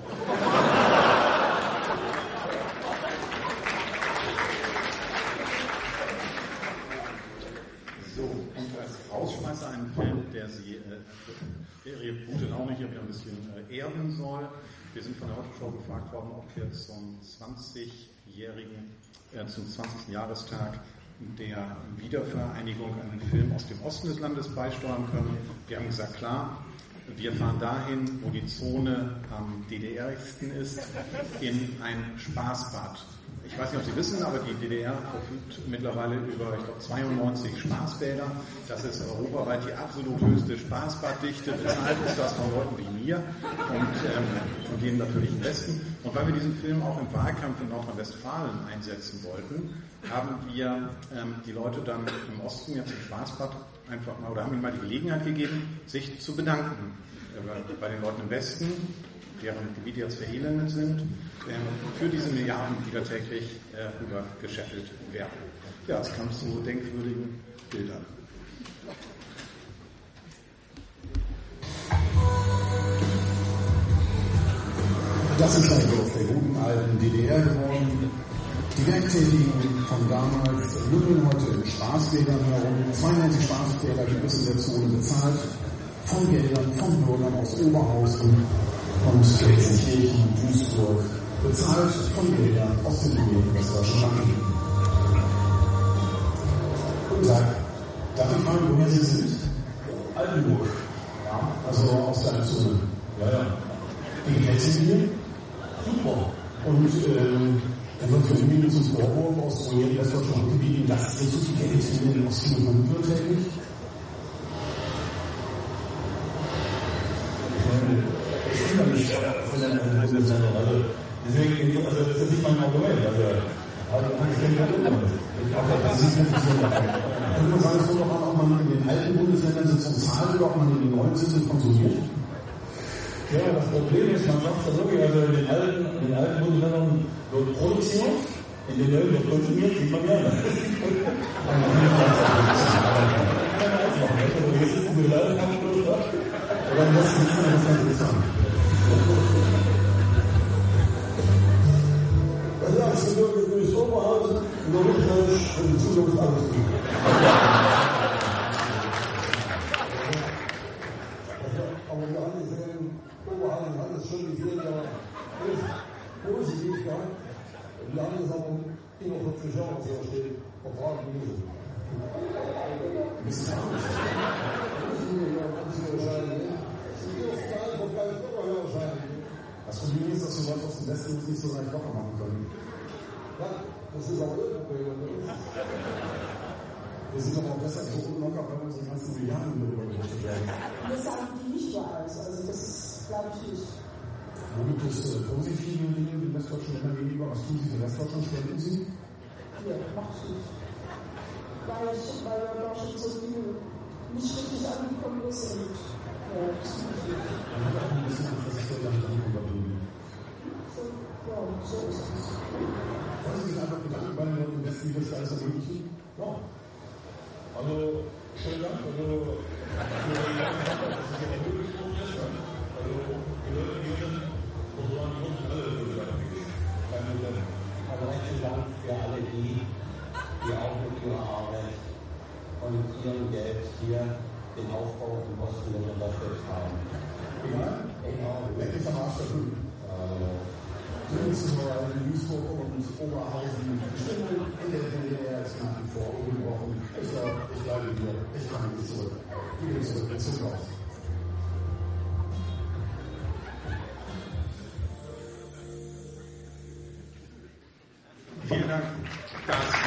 So, und als Rausschmeißer einen Film, der Sie, äh, Ihre gute Laune hier wieder ein bisschen äh, erden soll. Wir sind von der Heute-Show gefragt worden, ob wir zum zwanzigjährigen, äh, zum zwanzigsten Jahrestag der Wiedervereinigung einen Film aus dem Osten des Landes beisteuern können. Wir haben gesagt, klar, wir fahren dahin, wo die Zone am D D R-igsten ist, in ein Spaßbad. Ich weiß nicht, ob Sie wissen, aber die D D R verfügt mittlerweile über, ich glaube, zweiundneunzig Spaßbäder. Das ist europaweit die absolut höchste Spaßbaddichte. Bezahlt ist das von Leuten wie mir und ähm, von denen natürlich im Westen. Und weil wir diesen Film auch im Wahlkampf in Nordrhein-Westfalen einsetzen wollten, haben wir ähm, die Leute dann im Osten jetzt im Spaßbad einfach mal, oder haben ihnen mal die Gelegenheit gegeben, sich zu bedanken äh, bei den Leuten im Westen, deren Gebiete jetzt verelendet sind, äh, für diese Milliarden, die da täglich äh, rüber gescheffelt werden. Ja, es kam zu denkwürdigen Bildern. Das ist ein Dorf der guten alten D D R geworden. Die Werktätigen von damals jubeln heute in Spaßbädern herum. zweiundneunzig Spaßbäder gibt es in der Zone, bezahlt von Geldern, von Bürgern aus Oberhausen und Gelsenkirchen, Duisburg, bezahlt von Geldern aus den Gebieten westdeutschen Land. Guten Tag. Darf ich fragen, woher Sie sind? Altenburg. Ja, also aus der Zone. Ja, ja. Wie gefällt es Ihnen? Super. Und, ähm, dann wird für mich zum Vorwurf aus den westdeutschen Gebieten, dass es so viel Geld in den Osten genommen wird, täglich. Ich bin da nicht von seiner Rolle. Deswegen, also, das ist nicht mein Argument. Also, also ich denke, das ist nicht so davon. Könnte man sagen, es kommt doch an, ob man in den alten Bundesländern sitzt und zahlt oder ob man in den neuen sitzt und konsumiert? Ja, das Problem ist, man sagt ja wirklich, also in den alten, in den alten Bundesländern wird Produktion, in den neuen wird konsumiert, sieht man gerne. Aber man kann nicht sagen, das ist keine Ausmachen. Also jetzt ist diese Ladenkampfblut da, aber dann lässt sich nicht das Ganze bezahlen. Also ja, ich bin wirklich durchs Oberhausen, in der Rückwärts und in Zukunft alles gut. Aber wir alle sehen, Oberhausen hat es schon gesehen, ja, positiv gehabt. Und wir haben es aber über vierzig Jahre so stehen, vertragen gewesen. Das Problem ist, dass die Leute aus dem Westen uns nicht so leicht locker machen können. Ja, das ist auch ihr Problem. Wir sind aber auch deshalb so unlocker, weil unsere ganzen Milliarden darüber berichtet werden. Das sagen die nicht bei uns, also das ist, glaube ich, nicht. Wo gibt es äh, positive Dinge den westdeutschen Ländern gegenüber? Was tun Sie für Westdeutschland? Spenden Sie? Ja, macht sie. Weil, ich, weil ja Deutschland so viel nicht richtig angekommen ist und ja, das ist nicht. Man hat auch ein bisschen Angst, dass es dort nicht ankommen. Ja, so ist es. Wollen Sie sich einfach Gedanken bei den Leuten im Westen, wie das alles ermöglichen? Ja. Also, schönen Dank. Also, für die Leute, dass es eine Ermöglichung ist. Also, die Leute, die sind, und so haben die uns alle so gesagt. Kein Problem. Aber herzlichen Dank für alle die, die auch mit ihrer Arbeit und ihrem Geld hier den Aufbau und Kosten unterstützt haben. Ja, genau. Lecklich am Arsch dafür. Insbesondere Duisburg und Oberhausen, Stimmung in der D D R ist nach wie vor ungebrochen. Ich glaube, ich bleibe hier. Ich kann nicht zurück. Ich gehe zurück ins Zugaus. Vielen Dank. Das